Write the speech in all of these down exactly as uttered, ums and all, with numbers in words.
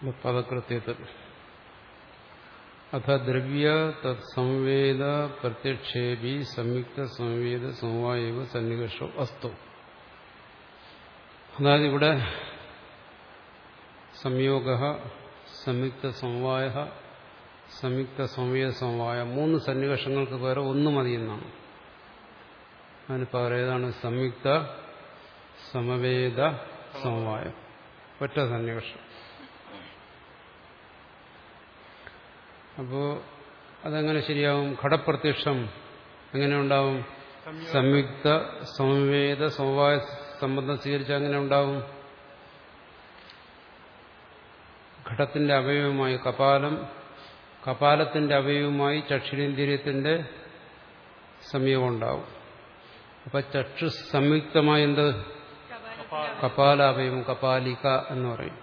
പദകൃത്യത്തിൽ അഥ ദ്രവ്യ തത്സംവേദ പ്രത്യക്ഷേപി സംയുക്ത സംവേദ സമവായവ സന്നികർഷോ അസ്തു. അതായത് ഇവിടെ സംയോഗ സംയുക്ത സമവായ സംയുക്ത സംവേദ സമവായ മൂന്ന് സന്നികർഷങ്ങൾക്ക് പകരം ഒന്ന് മതിയെന്നാണ്. അതിന് പകരം ഏതാണ്? സംയുക്ത സമവേദ സമവായം, ഒറ്റ സന്നികർഷം. അപ്പോ അതെങ്ങനെ ശരിയാവും? ഘടപ്രത്യക്ഷം എങ്ങനെ ഉണ്ടാവും? സംയുക്ത സമവേദ സമവായ സംബന്ധം സ്വീകരിച്ചാൽ എങ്ങനെ ഉണ്ടാവും? ഘടത്തിന്റെ അവയവമായി കപാലം, കപാലത്തിന്റെ അവയവമായി ചക്ഷുരേന്ദ്രിയത്തിന്റെ സംയോഗം ഉണ്ടാവും. അപ്പൊ ചക്ഷു സംയുക്തമായ എന്ത്? കപാലാവയവം, കപാലിക എന്ന് പറയും.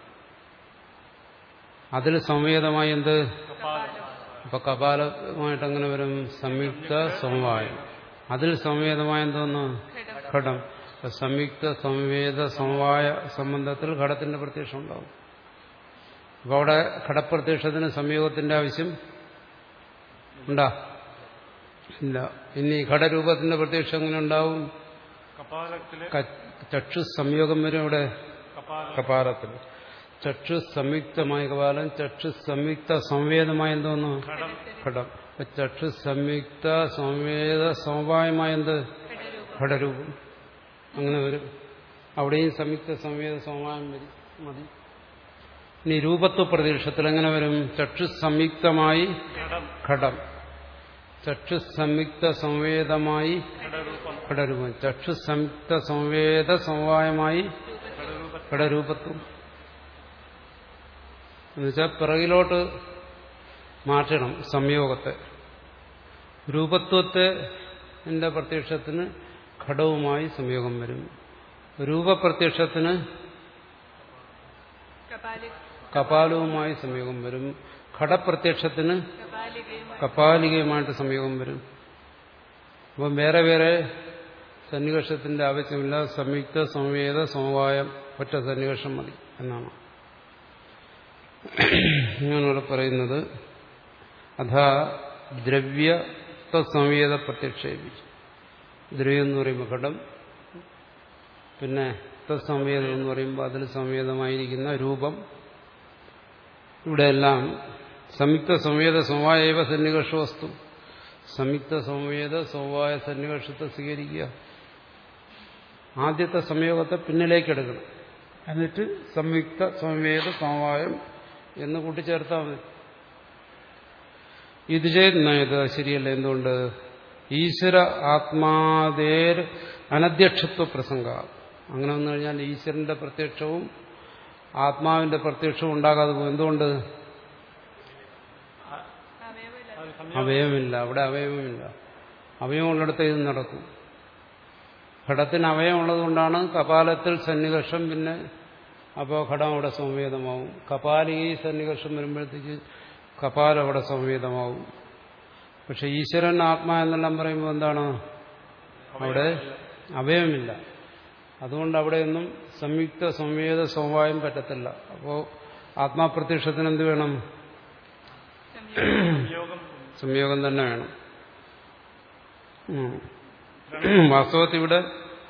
അതിൽ സംവേദമായി എന്ത്? അപ്പൊ കപാലമായിട്ട് അങ്ങനെ വരും? സംയുക്ത സമവായം. അതിൽ സംവേദമായ എന്തോന്ന്? ഘടം. സംയുക്ത സംവേദ സമവായ സംബന്ധത്തിൽ ഘടത്തിന്റെ പ്രത്യക്ഷം ഉണ്ടാവും. അപ്പൊ അവിടെ ഘടപ്രത്യക്ഷത്തിന് സംയോഗത്തിന്റെ ആവശ്യം ഉണ്ടാ ഇല്ല. ഇനി ഘടരൂപത്തിന്റെ പ്രത്യക്ഷം എങ്ങനെ ഉണ്ടാവും? ചക്ഷു സംയോഗം വരും ഇവിടെ കപാലത്തിൽ. ചക്ഷു സംയുക്തമായ കപാലം, ചക്ഷു സംയുക്ത സംവേദമായ എന്തോന്ന്? ഘടം. അപ്പൊ ചക്ഷു സംയുക്ത സംവേദ സമവായമായ എന്ത്? ഘടരൂപം. അങ്ങനെ വരും. അവിടെയും സംയുക്ത സംവേദ സമവായം വരും, മതി. ഇനി രൂപത്വ പ്രതീക്ഷത്തിൽ എങ്ങനെ വരും? ചക്ഷു സംയുക്തമായി ഘടം, ചക്ഷു സംയുക്ത സംവേദമായി ഘടരൂപം, ചക്ഷു സംയുക്ത സംവേദ സമവായമായി ഘടരൂപത്വം. എന്നുവെച്ചാൽ പിറകിലോട്ട് മാറ്റണം സംയോഗത്തെ. രൂപത്വത്തെ എന്റെ പ്രത്യക്ഷത്തിന് ഘടവുമായി സംയോഗം വരും. രൂപപ്രത്യക്ഷത്തിന് കപാലവുമായി സംയോഗം വരും. ഘടപ്രത്യക്ഷത്തിന് കപാലികയുമായിട്ട് സംയോഗം വരും. അപ്പം വേറെ വേറെ സന്നികർഷത്തിന്റെ ആവശ്യമില്ല. സംയുക്ത സംവേദ സമവായം ഒറ്റ സന്നികർഷം മതി എന്നാണ് ഞാനിവിടെ പറയുന്നത്. അഥാ ദ്രവ്യ തത്സംവേദ പ്രത്യക്ഷേപി. ദ്രവ്യം എന്ന് പറയുമ്പോൾ ഘടം, പിന്നെ തത്സംവേദം എന്ന് പറയുമ്പോൾ അതിൽ സംവേദമായിരിക്കുന്ന രൂപം. ഇവിടെയെല്ലാം സംയുക്ത സംവേദ സമവായവ സന്നികർഷ വസ്തു. സംയുക്ത സംവേദ സമവായ സന്നികർഷത്തെ സ്വീകരിക്കുക. ആദ്യത്തെ സംയോഗത്തെ പിന്നിലേക്കെടുക്കണം. എന്നിട്ട് സംയുക്ത സംവേദ സമവായം എന്ന് കൂട്ടിച്ചേർത്താൽ മതി. ഇത് ചെയ്യുന്നത് ശരിയല്ല. എന്തുകൊണ്ട്? ഈശ്വര ആത്മാദേർ അനധ്യക്ഷത്വ പ്രസംഗ. അങ്ങനെ വന്നു കഴിഞ്ഞാൽ ഈശ്വരന്റെ പ്രത്യക്ഷവും ആത്മാവിന്റെ പ്രത്യക്ഷവും ഉണ്ടാകാതെ പോകും. എന്തുകൊണ്ട്? അവയവമില്ല. അവിടെ അവയവമില്ല. അവയവമുള്ളിടത്ത് ഇത് നടക്കും. ഘടത്തിന് അവയവമുള്ളത് കൊണ്ടാണ് കപാലത്തിൽ സന്നികർഷം. പിന്നെ അപ്പോൾ ഘടം അവിടെ സംവേദമാവും. കപാലിക സന്നികർഷം വരുമ്പോഴത്തേക്ക് കപാലം അവിടെ സംവേദമാവും. പക്ഷെ ഈശ്വരൻ ആത്മാ എന്നെല്ലാം പറയുമ്പോൾ എന്താണ്? അവിടെ അവയവമില്ല. അതുകൊണ്ട് അവിടെയൊന്നും സംയുക്ത സംവേദ സമവായം പറ്റത്തില്ല. അപ്പോൾ ആത്മാപ്രത്യക്ഷത്തിന് എന്ത് വേണം? സംയോഗം തന്നെ വേണം. വാസ്തവത്തിൽ ഇവിടെ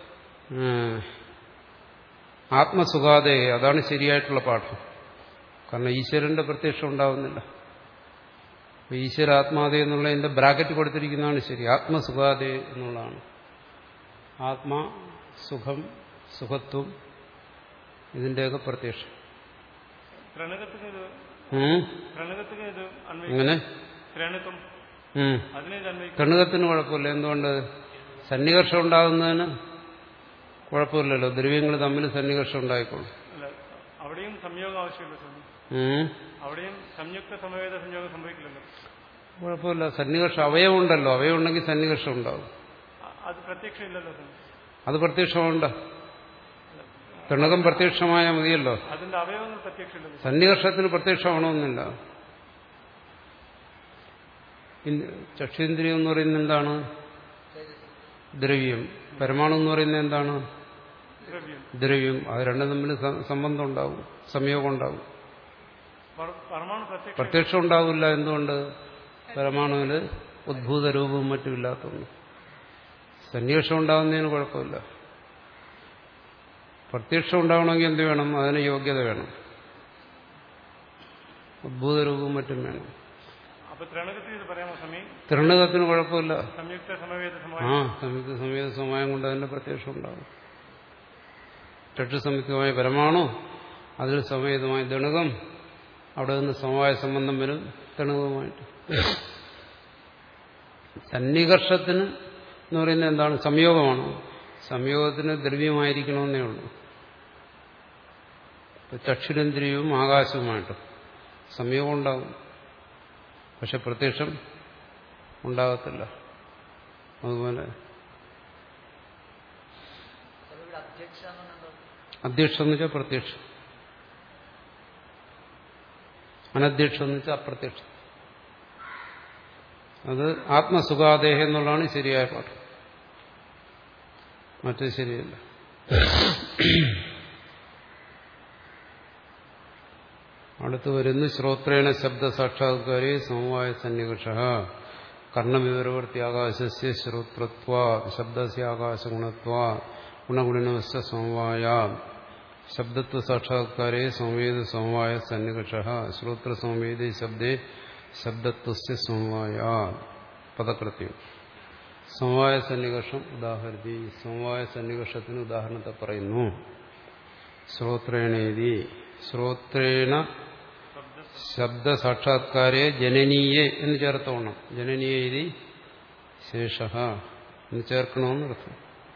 ആത്മസുഖാദേ, അതാണ് ശരിയായിട്ടുള്ള പാഠം. കാരണം ഈശ്വരന്റെ പ്രത്യക്ഷം ഉണ്ടാവുന്നില്ല. ഈശ്വരാത്മാദേ എന്നുള്ളതിന്റെ ബ്രാക്കറ്റ് കൊടുത്തിരിക്കുന്നതാണ് ശരി. ആത്മസുഖാദേ എന്നുള്ളതാണ്. ആത്മാ സുഖം, സുഖത്വം, ഇതിന്റെയൊക്കെ പ്രത്യക്ഷം. എങ്ങനെ? കണ്ണുകത്തിന് കുഴപ്പമില്ല. എന്തുകൊണ്ട്? സന്നികർഷം ഉണ്ടാകുന്നതിന് കുഴപ്പമില്ലല്ലോ. ദ്രവ്യങ്ങൾ തമ്മിൽ സന്നികർഷം ഉണ്ടായിക്കോളും. അവിടെയും സംയോഗം ആവശ്യമില്ല. അവിടെയും സംയുക്ത സമവേദ സംയോഗം സംഭവിക്കില്ലല്ലോ. കുഴപ്പമില്ല. സന്നികർഷം അവയവം ഉണ്ടല്ലോ. അവയവം ഉണ്ടെങ്കിൽ സന്നികർഷം ഉണ്ടാവും. അത് പ്രത്യക്ഷമില്ലല്ലോ. അത് പ്രത്യക്ഷമുണ്ട്. കണ്ണകം പ്രത്യക്ഷമായ മതിയല്ലോ. അതിന്റെ അവയവങ്ങൾ പ്രത്യക്ഷമില്ല. സന്നികർഷത്തിന് പ്രത്യക്ഷമാണോന്നില്ല. ചക്ഷേന്ദ്രിയം എന്ന് പറയുന്നത് എന്താണ്? ദ്രവ്യം. പരമാണു എന്ന് പറയുന്നത് എന്താണ്? ദ്രവ്യം. അത് രണ്ടും തമ്മിൽ സംബന്ധം ഉണ്ടാവും, സംയോഗം ഉണ്ടാവും. പരമാണു പ്രത്യക്ഷം പ്രത്യക്ഷം ഉണ്ടാവില്ല. എന്തുകൊണ്ട്? പരമാണുവിൽ ഉദ്ഭൂത രൂപവും മറ്റും ഇല്ലാത്തതുകൊണ്ട്. സന്നിവേഷം ഉണ്ടാകുന്നതിന് കുഴപ്പമില്ല. പ്രത്യക്ഷം ഉണ്ടാവണമെങ്കിൽ എന്ത് വേണം? അതിന് യോഗ്യത വേണം. ഉദ്ഭൂത രൂപവും മറ്റും വേണം. അപ്പൊ ത്രിണകത്തിൽ ഇത് പറയാമോ സമയം? ത്രിണകത്തിന് കുഴപ്പമില്ല. സംയുക്ത സമവേത ആ സമായം സംയുക്ത സമേത സമയം കൊണ്ട് അതിന്റെ പ്രത്യക്ഷം ഉണ്ടാകും. ചക്ഷുസംയുക്തമായ പരമാണു, അതിൽ സമേതമായ ദണകം, അവിടെ നിന്ന് സമവായ സംബന്ധം വരും ദണകവുമായിട്ട്. സന്നികർഷത്തിന് എന്ന് പറയുന്നത് എന്താണ്? സംയോഗമാണ്. സംയോഗത്തിന് ദ്രവ്യമായിരിക്കണമെന്നേ ഉള്ളൂ. ചക്ഷുരേന്ദ്രിയവും ആകാശവുമായിട്ട് സംയോഗം ഉണ്ടാകും. പക്ഷെ പ്രത്യക്ഷം ഉണ്ടാകത്തില്ല. അതുപോലെ അധ്യക്ഷം എന്ന് വെച്ചാൽ പ്രത്യക്ഷം, അനധ്യക്ഷം എന്ന് വെച്ചാൽ അപ്രത്യക്ഷം. അത് ആത്മസുഖാദേഹം എന്നുള്ളതാണ് ശരിയായ പാഠം. മറ്റേ ശരിയല്ല. അടുത്ത് വരുന്നു ശ്രോത്രേണ ശബ്ദ സാക്ഷാത്കാരേ സമവായ സന്നികർഷ കർണവിവരവർത്തി ആകാശസ്യ ശ്രോത്രത്വാ ശബ്ദസ്യ ആകാശഗുണത്വാ ഗുണഗുണിനവസ്ഥ സമവായ ശബ്ദത്വ സാക്ഷാത്കാരേ സംവേദ സമവായ സന്നികർഷ ശ്രോത്ര സംവേദ ശബ്ദേ ശബ്ദത്വസ്യ സമവായ പദകൃത്യം. സമവായ സന്നികർഷം ഉദാഹരണി. സമവായ സന്നികർഷത്തിന് ഉദാഹരണത്തെ പറയുന്നു. ശ്രോത്രേണേതി ശ്രോത്രേണ ശബ്ദ സാക്ഷാത്കാരേ ജനനീയെ എന്ന് ചേർത്തോണം. ജനനീയ ശേഷ എന്ന് ചേർക്കണമെന്ന് അർത്ഥം.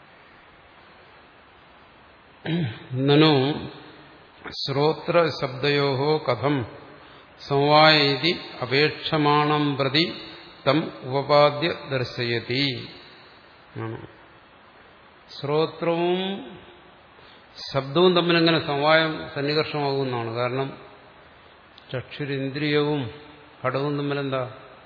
നനു ശ്രോത്ര ശബ്ദയോ കഥം സമവായ അപേക്ഷമാണം പ്രതി തം ഉപപാദ്യ ദർശയതി. ശ്രോത്രവും ശബ്ദവും തമ്മിൽ എങ്ങനെ സമവായം സന്നികർഷമാകുന്നതാണ്. കാരണം ചക്ഷുരിന്ദ്രിയവും ഘടവും തമ്മിലെന്താ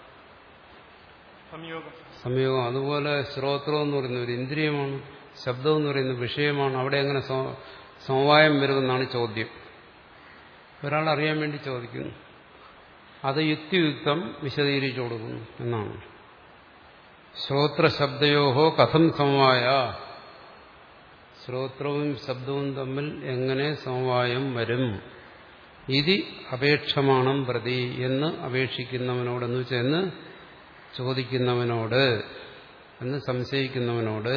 സംയോഗം സംയോഗം. അതുപോലെ ശ്രോത്രം എന്ന് പറയുന്ന ഒരു ഇന്ദ്രിയമാണ്, ശബ്ദം എന്ന് പറയുന്ന വിഷയമാണ്. അവിടെ എങ്ങനെ സമവായം വരുമെന്നാണ് ചോദ്യം. ഒരാൾ അറിയാൻ വേണ്ടി ചോദിക്കുന്നു. അത് യുക്തിയുക്തം വിശദീകരിച്ചു കൊടുക്കുന്നു എന്നാണ്. ശ്രോത്ര ശബ്ദയോഹോ കഥം സമവായ, ശ്രോത്രവും ശബ്ദവും തമ്മിൽ എങ്ങനെ സമവായം വരും. ഇതി അപേക്ഷമാണം പ്രതി എന്ന് അപേക്ഷിക്കുന്നവനോട്, എന്ന് വെച്ചാൽ എന്ന് ചോദിക്കുന്നവനോട്, എന്ന് സംശയിക്കുന്നവനോട്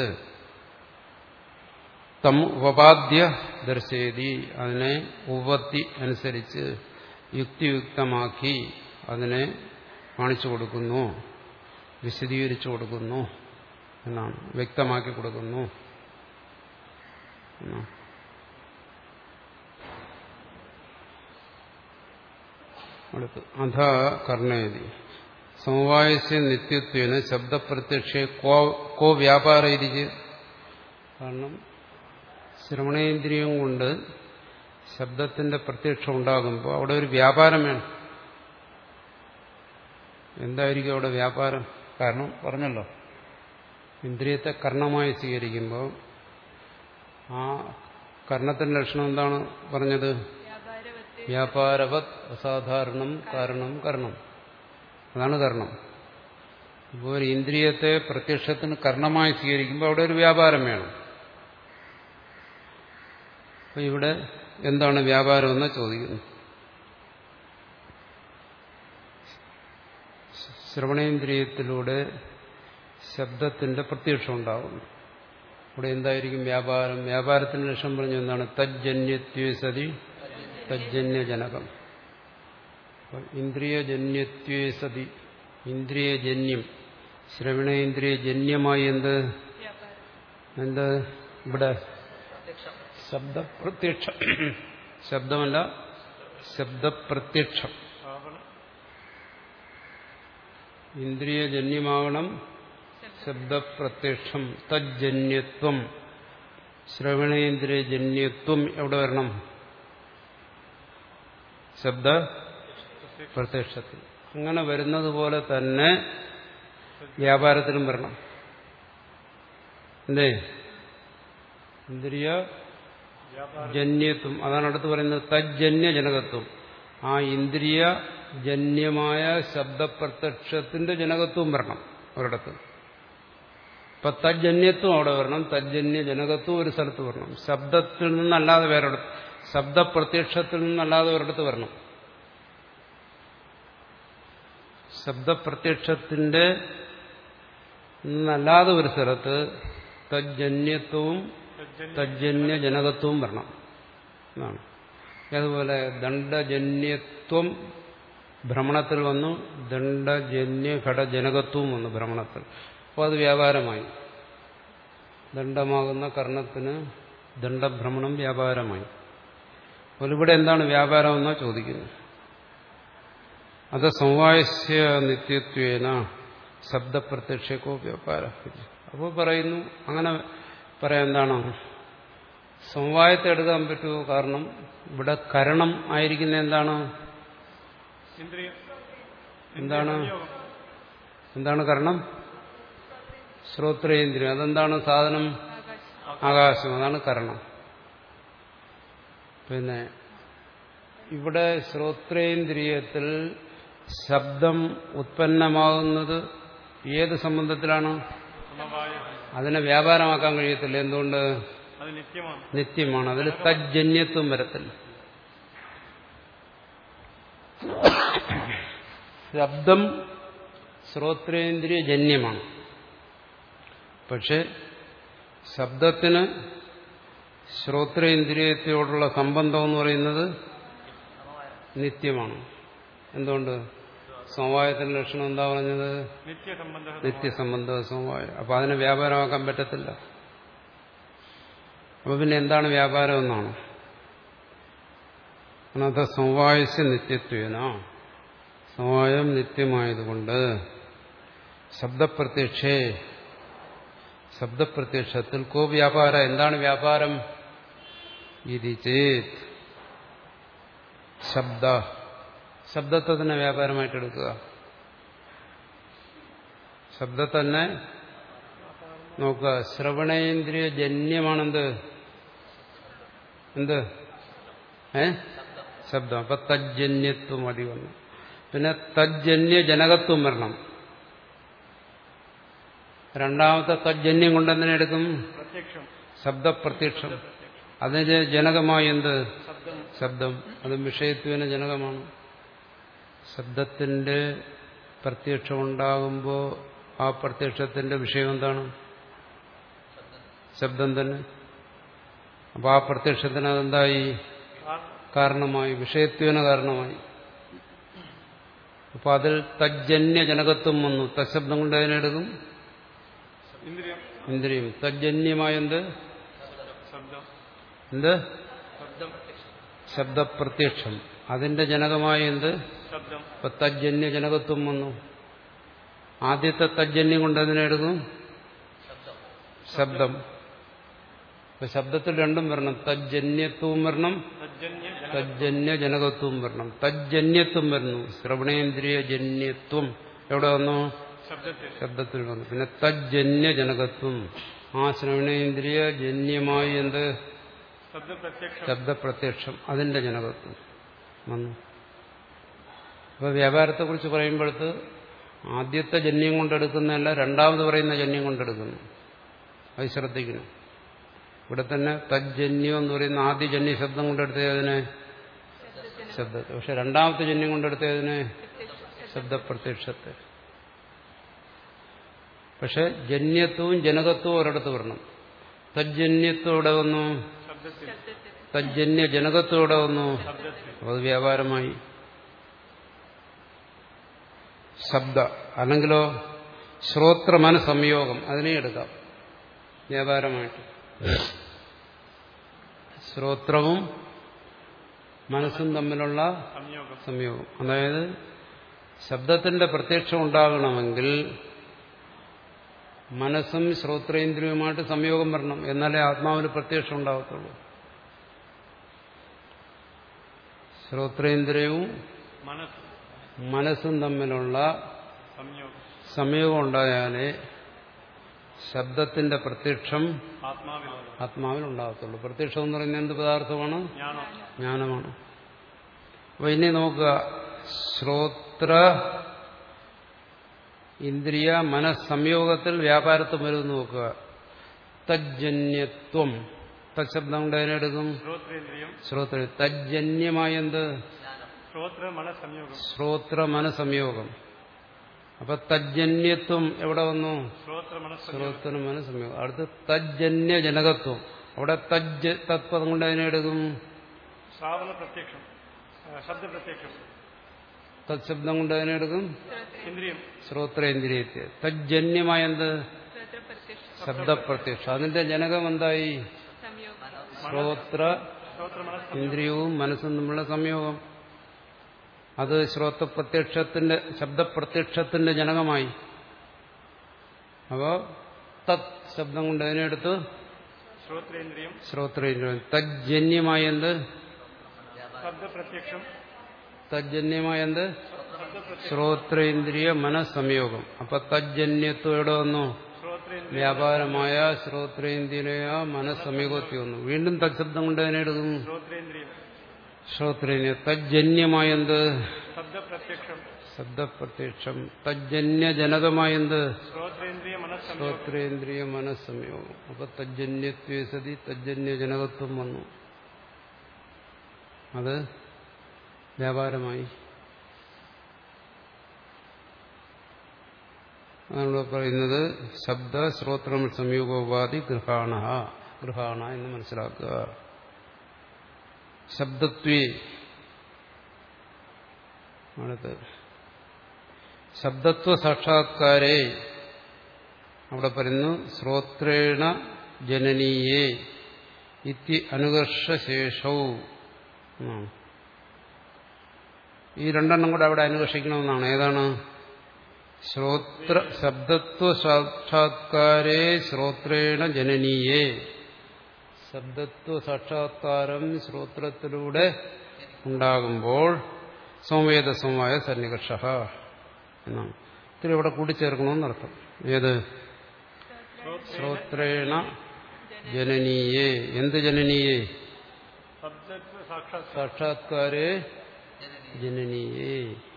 തം ഉപപാദ്യ ദർശയതി, അതിനെ ഉപപത്തി അനുസരിച്ച് യുക്തിയുക്തമാക്കി അതിനെ കാണിച്ചു കൊടുക്കുന്നു, വിശദീകരിച്ചു കൊടുക്കുന്നു എന്നാണ്, വ്യക്തമാക്കി കൊടുക്കുന്നു എന്നാണ്. അടുത്ത് അധ കർണേതി സമവായസ്യ നിത്യത്വേന ശബ്ദപ്രത്യക്ഷേ കോ കോ വ്യാപാരയിരിച്ച്. കാരണം ശ്രവണേന്ദ്രിയം കൊണ്ട് ശബ്ദത്തിന്റെ പ്രത്യക്ഷം ഉണ്ടാകുമ്പോൾ അവിടെ ഒരു വ്യാപാരം വേണം. എന്തായിരിക്കും അവിടെ വ്യാപാരം? കാരണം പറഞ്ഞല്ലോ, ഇന്ദ്രിയത്തെ കർണമായി സ്വീകരിക്കുമ്പോൾ ആ കർണത്തിന്റെ ലക്ഷണം എന്താണ് പറഞ്ഞത്? വ്യാപാരവത് അസാധാരണം കാരണം കർണം. അതാണ് കർണം. ഇപ്പോൾ ഒരു ഇന്ദ്രിയത്തെ പ്രത്യക്ഷത്തിന് കർണമായി സ്വീകരിക്കുമ്പോൾ അവിടെ ഒരു വ്യാപാരം വേണം. അപ്പൊ ഇവിടെ എന്താണ് വ്യാപാരം എന്ന് ചോദിക്കുന്നു. ശ്രവണേന്ദ്രിയത്തിലൂടെ ശബ്ദത്തിന്റെ പ്രത്യക്ഷം ഉണ്ടാകുന്നു. ഇവിടെ എന്തായിരിക്കും വ്യാപാരം? വ്യാപാരത്തിന്റെ ലക്ഷണം പറഞ്ഞു എന്താണ്? തജ്ജന്യത്വേ സതി തജ്ജന്യജനകം. ഇന്ദ്രിയജന്യത്വേ സതി, ഇന്ദ്രിയജന്യം, ശ്രവണേന്ദ്രിയജന്യമായി എന്ത് എന്ത് ഇവിടെ ശബ്ദപ്രത്യക്ഷം. ശബ്ദമല്ല, ശബ്ദപ്രത്യക്ഷം. ഇന്ദ്രിയജന്യമാകണം ശബ്ദപ്രത്യക്ഷം. തജ്ജന്യത്വം, ശ്രവണേന്ദ്രിയജന്യത്വം എവിടെ വരണം? ശബ്ദ പ്രത്യക്ഷത്തിൽ. അങ്ങനെ വരുന്നത് പോലെ തന്നെ വ്യാപാരത്തിലും വരണം. എന്തേ? ഇന്ദ്രിയ ജന്യത്വം. അതാണ് അടുത്ത് പറയുന്നത് തജ്ജന്യ ജനകത്വം. ആ ഇന്ദ്രിയജന്യമായ ശബ്ദപ്രത്യക്ഷത്തിന്റെ ജനകത്വം വരണം ഒരിടത്ത്. ഇപ്പൊ തജ്ജന്യത്വം അവിടെ വരണം, തജ്ജന്യ ജനകത്വം ഒരു സ്ഥലത്ത് വരണം. ശബ്ദത്തിൽ നിന്നല്ലാതെ വേറൊരിടത്ത്, ശബ്ദപ്രത്യക്ഷത്തിൽ നിന്നല്ലാതെ ഒരിടത്ത് വരണം. ശബ്ദപ്രത്യക്ഷത്തിന്റെ നിന്നല്ലാതെ ഒരു സ്ഥലത്ത് തജ്ജന്യത്വവും തജ്ജന്യ ജനകത്വവും വരണം എന്നാണ്. അതുപോലെ ദണ്ഡജന്യത്വം ഭ്രമണത്തിൽ വന്നു, ദണ്ഡജന്യ ഘടജനകത്വവും വന്നു ഭ്രമണത്തിൽ. അപ്പോൾ അത് വ്യാപാരമായി. ദണ്ഡമാകുന്ന കർണത്തിന് ദണ്ഡഭ്രമണം വ്യാപാരമായി. അപ്പോൾ ഇവിടെ എന്താണ് വ്യാപാരം എന്നാ ചോദിക്കുന്നത്. അത് സമവായസ്യ നിത്യത്വേന ശബ്ദപ്രത്യക്ഷക്കോ വ്യാപാര. അപ്പോൾ പറയുന്നു അങ്ങനെ പറയാം. എന്താണ് സമവായത്തെ എടുക്കാൻ പറ്റുമോ? കാരണം ഇവിടെ കരണം ആയിരിക്കുന്ന എന്താണ് എന്താണ് എന്താണ് കരണം? ശ്രോത്രേന്ദ്രിയം. അതെന്താണ് സാധനം? ആകാശം. അതാണ് കരണം. പിന്നെ ഇവിടെ ശ്രോത്രേന്ദ്രിയത്തിൽ ശബ്ദം ഉത്പന്നമാകുന്നത് ഏത് സംബന്ധത്തിലാണ്? അതിനെ വ്യാപാരമാക്കാൻ കഴിയത്തില്ല. എന്തുകൊണ്ട്? നിത്യമാണ്. അതിൽ തജ്ജന്യത്വം വരത്തില്ല. ശബ്ദം ശ്രോത്രേന്ദ്രിയ ജന്യമാണ്. പക്ഷെ ശബ്ദത്തിന് ശ്രോത്രേന്ദ്രിയത്തോടുള്ള സംബന്ധം എന്ന് പറയുന്നത് നിത്യമാണ്. എന്തുകൊണ്ട്? സമവായത്തിന്റെ ലക്ഷണം എന്താ പറഞ്ഞത്? നിത്യസംബന്ധ സമവായം. അപ്പൊ അതിനെ വ്യാപാരമാക്കാൻ പറ്റത്തില്ല. അപ്പൊ പിന്നെ എന്താണ് വ്യാപാരം എന്നാണ്? അത് സമവായസ്യ നിത്യത്വേന, സമവായം നിത്യമായതുകൊണ്ട് ശബ്ദപ്രത്യക്ഷേ, ശബ്ദപ്രത്യക്ഷത്തിൽ കോ വ്യാപാര, എന്താണ് വ്യാപാരം? ഇതി ചേത് ശബ്ദ, ശബ്ദത്തെ തന്നെ വ്യാപാരമായിട്ട് എടുക്കുക. ശബ്ദത്തെ തന്നെ നോക്കുക. ശ്രവണേന്ദ്രിയ ജന്യമാണെന്ത്? എന്ത്? ഏ ശബ്ദം. അപ്പൊ തജ്ജന്യത്വം അതി വന്നു. പിന്നെ തജ്ജന്യ ജനകത്വം വരണം. രണ്ടാമത്തെ തജ്ജന്യം കൊണ്ടെന്തിനെ എടുക്കും? ശബ്ദപ്രത്യക്ഷം. അതിന് ജനകമായി എന്ത്? ശബ്ദം. അത് വിഷയത്വന ജനകമാണ്. ശബ്ദത്തിന്റെ പ്രത്യക്ഷം ഉണ്ടാകുമ്പോൾ ആ പ്രത്യക്ഷത്തിന്റെ വിഷയം എന്താണ്? ശബ്ദം തന്നെ. അപ്പൊ ആ പ്രത്യക്ഷത്തിന് അതെന്തായി? കാരണമായി, വിഷയത്വന കാരണമായി. അപ്പൊ അതിൽ തജ്ജന്യ ജനകത്വം വന്നു. തശബ്ദം കൊണ്ട് അതിനെടുക്കും ഇന്ദ്രിയം. തജ്ജന്യമായ എന്ത്? എന്ത്? ശബ്ദപ്രത്യക്ഷം. അതിന്റെ ജനകമായ എന്ത്? അപ്പൊ തജ്ജന്യ ജനകത്വം വന്നു. ആദ്യത്തെ തജ്ജന്യം കൊണ്ട് അതിനെടുക്കും ശബ്ദം. അപ്പൊ ശബ്ദത്തിൽ രണ്ടും വരണം. തജ്ജന്യത്വവും വരണം, തജ്ജന്യ ജനകത്വവും വരണം. തജ്ജന്യത്വം വരുന്നു. ശ്രവണേന്ദ്രിയ ജന്യത്വം എവിടെ വന്നു? ശബ്ദത്തിൽ വന്നു. പിന്നെ തജ്ജന്യ ജനകത്വം, ആ ശ്രവണേന്ദ്രിയ ജന്യമായി എന്ത്? ശബ്ദപ്രത്യക്ഷം, അതിന്റെ ജനകത്വം വന്നു. അപ്പൊ വ്യാപാരത്തെക്കുറിച്ച് പറയുമ്പോഴത്ത് ആദ്യത്തെ ജന്യം കൊണ്ടെടുക്കുന്നതല്ല, രണ്ടാമത് പറയുന്ന ജന്യം കൊണ്ടെടുക്കുന്നു. അത് ശ്രദ്ധിക്കണം. ഇവിടെ തന്നെ തജ്ജന്യം എന്ന് പറയുന്ന ആദ്യ ജന്യ ശബ്ദം കൊണ്ടെടുത്തതിനെ ശബ്ദത്തെ, പക്ഷെ രണ്ടാമത്തെ ജന്യം കൊണ്ടെടുത്തതിനെ ശബ്ദപ്രത്യക്ഷത്തെ. പക്ഷെ ജന്യത്വവും ജനകത്വവും ഒരിടത്ത് വരണം. തജ്ജന്യത്വം ഇവിടെ വന്നു, തജ്ജന്യ ജനകത്വം ഇവിടെ വന്നു. അത് വ്യാപാരമായി. ശബ്ദ അല്ലെങ്കിലോ ശ്രോത്രമന സംയോഗം, അതിനെ എടുക്കാം വ്യാപാരമായിട്ട്. ശ്രോത്രവും മനസ്സും തമ്മിലുള്ള സംയോഗം. അതായത് ശബ്ദത്തിന്റെ പ്രത്യക്ഷം ഉണ്ടാകണമെങ്കിൽ മനസ്സും ശ്രോത്രേന്ദ്രിയവുമായിട്ട് സംയോഗം വരണം. എന്നാലേ ആത്മാവിന് പ്രത്യക്ഷം ഉണ്ടാകത്തുള്ളൂ. ശ്രോത്രേന്ദ്രിയവും മനസ്സും തമ്മിലുള്ള സംയോഗം ഉണ്ടായാലേ ശബ്ദത്തിന്റെ പ്രത്യക്ഷം ആത്മാവിൽ ഉണ്ടാകത്തുള്ളൂ. പ്രത്യക്ഷം എന്ന് പറയുന്നത് എന്ത് പദാർത്ഥമാണ്? ജ്ഞാനമാണ്. അപ്പൊ ഇനി നോക്കുക, ശ്രോത്ര ഇന്ദ്രിയ മനസ്സംയോഗത്തിൽ വ്യാപാരത്വം വരുമെന്ന് നോക്കുക. തജ്ജന്യത്വം, തശബ്ദം കൊണ്ട് അതിനെടുക്കും ശ്രോത്ര. തജ്ജന്യമായ എന്ത്? ശ്രോത്ര മനസംയോഗം. അപ്പൊ തജ്ജന്യത്വം എവിടെ വന്നു? ശ്രോത്ര മനസംയോഗം. അടുത്ത് തജ്ജന്യ ജനകത്വം. അവിടെ തജ്ജ് തത്പദം കൊണ്ട് അതിനെടുക്കും തത്ശബ്ദം കൊണ്ട് അതിനെടുക്കും ശ്രോത്രേന്ദ്രിയത്തെ. തജ്ജന്യമായ എന്ത്? ശബ്ദപ്രത്യക്ഷം. അതിന്റെ ജനകം എന്തായി? ശ്രോത്ര ഇന്ദ്രിയവും മനസ്സും തമ്മിലുള്ള സംയോഗം. അത് ശ്രോത്രപ്രത്യക്ഷത്തിന്റെ ശബ്ദപ്രത്യക്ഷത്തിന്റെ ജനകമായി. അപ്പോ തത് ശബ്ദം കൊണ്ട് അതിനെടുത്ത് ശ്രോത്രേന്ദ്രിയം. തജ്ജന്യമായ എന്ത്? തജ്ജന്യമായ എന്ത്? ശ്രോത്രേന്ദ്രിയ മനസ്സംയോഗം. അപ്പൊ തജ്ജന്യത്വം എവിടെ വന്നു? വ്യാപാരമായ ശ്രോത്രേന്ദ്രിയ മനസ്സംയോഗത്തിൽ വന്നു. വീണ്ടും തത്ശബ്ദം കൊണ്ട് അതിനെടുക്കും ശ്രോത്രേന്ദ്രിയ. തജ്ജന്യമായ എന്ത്? ശബ്ദപ്രത്യക്ഷം. തജ്ജന്യജനകമായ എന്ത്? ശ്രോത്രേന്ദ്രിയ മനസ്സംയോഗം. അപ്പൊ തജ്ജന്യത്വേ സതി തജ്ജന്യജനകത്വം വന്നു. അത് വ്യാപാരമായി. അതാണ് പറയുന്നത് ശബ്ദ ശ്രോത്ര സംയോഗോപാധി ഗൃഹാണ ഗൃഹാണ എന്ന് മനസ്സിലാക്കുക. ശബ്ദത്വേ അടുത്ത് ശബ്ദത്വ സാക്ഷാത്കാരേ അവിടെ പറയുന്നു ശ്രോത്രേണ ജനനീയേ ഇതി അനുകർഷശേഷവും. ഈ രണ്ടെണ്ണം കൂടെ അവിടെ അനുകർഷിക്കണമെന്നാണ്. ഏതാണ്? ശ്രോത്ര ശബ്ദത്വ സാക്ഷാത്കാരേ ശ്രോത്രേണ ജനനീയേ. ശബ്ദത്വ സാക്ഷാത്കാരം ശ്രോത്രത്തിലൂടെ ഉണ്ടാകുമ്പോൾ സംവേദസമായ സന്നികർഷ എന്നാണ്. ഇത്തിരി ഇവിടെ കൂട്ടിച്ചേർക്കണമെന്നർത്ഥം. ഏത്? ശ്രോത്രേണ ജനനീയേ. എന്ത് ജനനീയേ? സാക്ഷാത്കാരേ ജനനീയേ.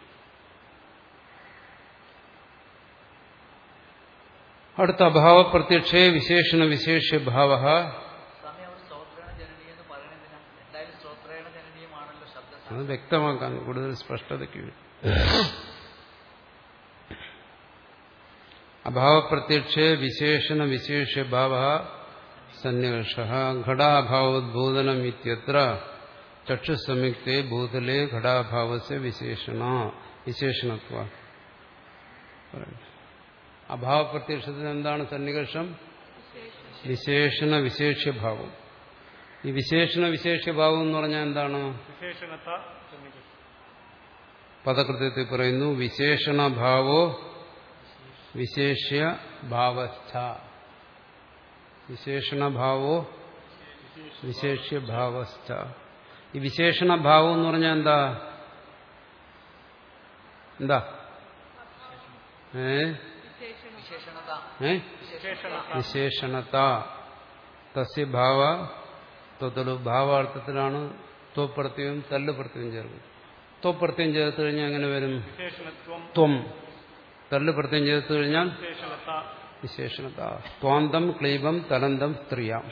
അടുത്ത അഭാവ പ്രത്യക്ഷേ വിശേഷണ വിശേഷ്യ ഭാവ. അത് വ്യക്തമാക്കാൻ കൂടുതൽ സ്പഷ്ടതയ്ക്ക് വേണ്ടി. അഭാവപ്രത്യക്ഷേ വിശേഷണ വിശേഷ്യ ഭാവ സന്നികർഷ. ഘടാഭാവോദ്ബോധനം ഇത്യത്ര ചക്ഷുസംയുക്തേ ഭൂതലേ ഘടാഭാവസ്യ വിശേഷണ വിശേഷണത്വ. അഭാവപ്രത്യക്ഷത്തിന് എന്താണ് സന്നികർഷം? വിശേഷണ വിശേഷ്യഭാവം. ഈ വിശേഷണ വിശേഷ്യഭാവം എന്ന് പറഞ്ഞാൽ എന്താണ്? പദകൃത്യത്തിൽ പറയുന്നു വിശേഷണഭാവോ വിശേഷ്യ ഭാവസ്ഥ. വിശേഷണഭാവോ വിശേഷ്യഭാവസ്ഥ. ഈ വിശേഷണഭാവം എന്ന് പറഞ്ഞാൽ എന്താ? എന്താ? ഏ വിശേഷണത. തസ്യ ഭാവ ത്വതലു. ഭാവാർത്ഥത്തിലാണ് ത്വപ്രത്യയം തല്ല് പ്രത്യയം ചേർക്കും. ത്വപ്രത്യയം ചേർത്ത് കഴിഞ്ഞാൽ എങ്ങനെ വരും? ത്വം. തല്ല് പ്രത്യയം ചേർത്ത് കഴിഞ്ഞാൽ വിശേഷണത. ത്വാന്തം ക്ലീബം തലന്തം സ്ത്രീയാം.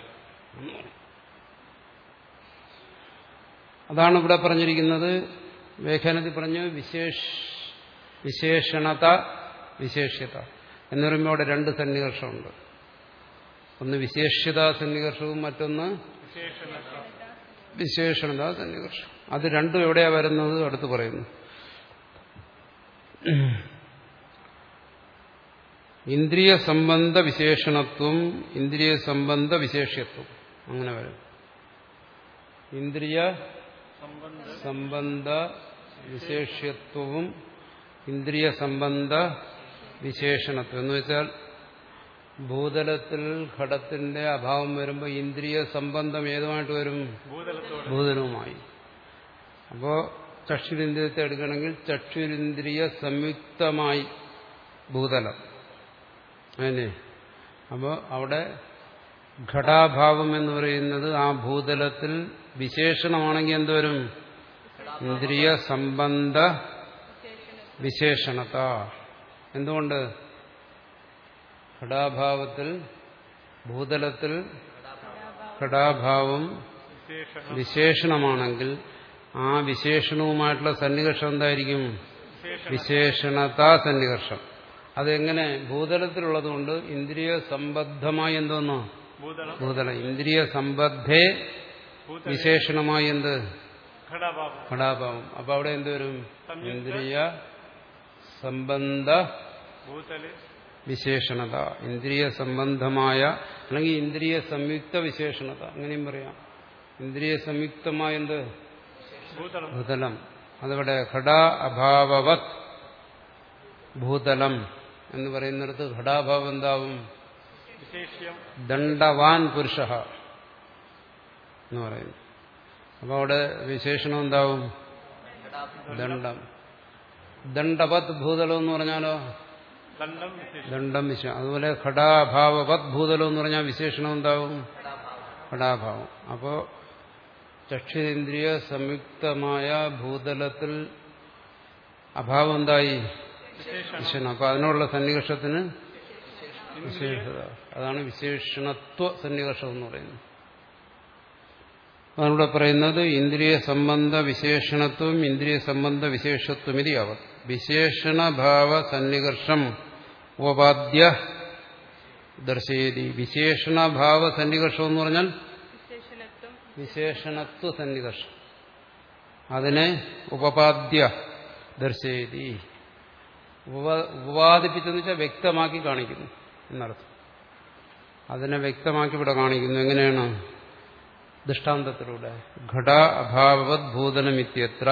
അതാണ് ഇവിടെ പറഞ്ഞിരിക്കുന്നത്. വ്യാഖ്യാനത്തിൽ പറഞ്ഞു വിശേഷ വിശേഷണത വിശേഷ്യത എന്ന് പറയുമ്പോൾ അവിടെ രണ്ട് സന്നികർഷമുണ്ട്. ഒന്ന് വിശേഷ്യതാ സന്നികർഷവും മറ്റൊന്ന് വിശേഷണതാ സന്നികർഷം. അത് രണ്ടും എവിടെയാ വരുന്നത്? അടുത്ത് പറയുന്നു. ഇന്ദ്രിയ സംബന്ധ വിശേഷണത്വം ഇന്ദ്രിയ സംബന്ധ വിശേഷ്യത്വം അങ്ങനെ വരും. ഇന്ദ്രിയ സംബന്ധ വിശേഷ്യത്വവും ഇന്ദ്രിയ സംബന്ധ വിശേഷണത്വം എന്ന് വെച്ചാൽ ഭൂതലത്തിൽ ഘടത്തിന്റെ അഭാവം വരുമ്പോൾ ഇന്ദ്രിയ സംബന്ധം ഏതുമായിട്ട് വരും? ഭൂതലവുമായി. അപ്പോ ചക്ഷുരിന്ദ്രിയത്തെ എടുക്കണമെങ്കിൽ ചക്ഷുരിന്ദ്രിയ സംയുക്തമായി ഭൂതലം അങ്ങനെ. അപ്പോൾ അവിടെ ഘടാഭാവം എന്ന് പറയുന്നത് ആ ഭൂതലത്തിൽ വിശേഷണമാണെങ്കിൽ എന്തുവരും? ഇന്ദ്രിയ സംബന്ധ വിശേഷണത. എന്തുകൊണ്ട്? ഘടാഭാവത്തിൽ ഭൂതലത്തിൽ ഘടാഭാവം വിശേഷണമാണെങ്കിൽ ആ വിശേഷണവുമായിട്ടുള്ള സന്നികർഷം എന്തായിരിക്കും? വിശേഷണതാ സന്നികർഷം. അതെങ്ങനെ? ഭൂതലത്തിലുള്ളതുകൊണ്ട് ഇന്ദ്രിയ സംബദ്ധമായി എന്തോന്നോ ഭൂതലം. ഇന്ദ്രിയ സംബദ്ധേ വിശേഷണമായി എന്ത്? ഘടാഭാവം. അപ്പൊ അവിടെ എന്തുവരും? ഇന്ദ്രിയ സംബന്ധ വിശേഷണത. ഇന്ദ്രിയ സംബന്ധമായ അല്ലെങ്കിൽ ഇന്ദ്രിയ സംയുക്ത വിശേഷണത അങ്ങനെയും പറയാം. ഇന്ദ്രിയ സംയുക്തമായ എന്ത്? ഭൂതലം. അതവിടെ ഘടാ അഭാവവത് ഭൂതലം എന്ന് പറയുന്നിടത്ത് ഘടാഭാവം എന്താവും? ദണ്ഡവാൻ പുരുഷ എന്ന് പറയുന്നു. അപ്പൊ അവിടെ വിശേഷണം എന്താവും? ദണ്ഡം. ദണ്ഡവത് ഭൂതലം എന്ന് പറഞ്ഞാലോ ദണ്ഡം വിശേഷം. അതുപോലെ ഘടാഭാവവത് ഭൂതലം എന്ന് പറഞ്ഞാൽ വിശേഷണം എന്താവും? ഘടാഭാവം. അപ്പോ ചക്ഷുരേന്ദ്രിയ സംയുക്തമായ ഭൂതലത്തിൽ അഭാവം എന്തായി? വിശേഷണം. അപ്പൊ അതിനുള്ള സന്നികർഷത്തിന് വിശേഷത. അതാണ് വിശേഷണത്വ സന്നികർഷം എന്ന് പറയുന്നത്. അതിലൂടെ പറയുന്നത് ഇന്ദ്രിയ സംബന്ധ വിശേഷണത്വം ഇന്ദ്രിയ സംബന്ധ വിശേഷത്വം ഇത് ആവത്. വിശേഷണഭാവ സന്നികർഷം ഉപപാദ്യ ദർശയതി. വിശേഷണഭാവ സന്നികർഷം എന്ന് പറഞ്ഞാൽ വിശേഷണത്വ സന്നികർഷം. അതിനെ ഉപപാദ്യ ദർശയതി. ഉപപാദിപ്പിച്ചെന്ന് വെച്ചാൽ വ്യക്തമാക്കി കാണിക്കുന്നു എന്നർത്ഥം. അതിനെ വ്യക്തമാക്കി ഇവിടെ കാണിക്കുന്നു. എങ്ങനെയാണ്? ദൃഷ്ടാന്തത്തിലൂടെ. ഘടാ അഭാവവത് ഭൂതലമിത്യത്ര.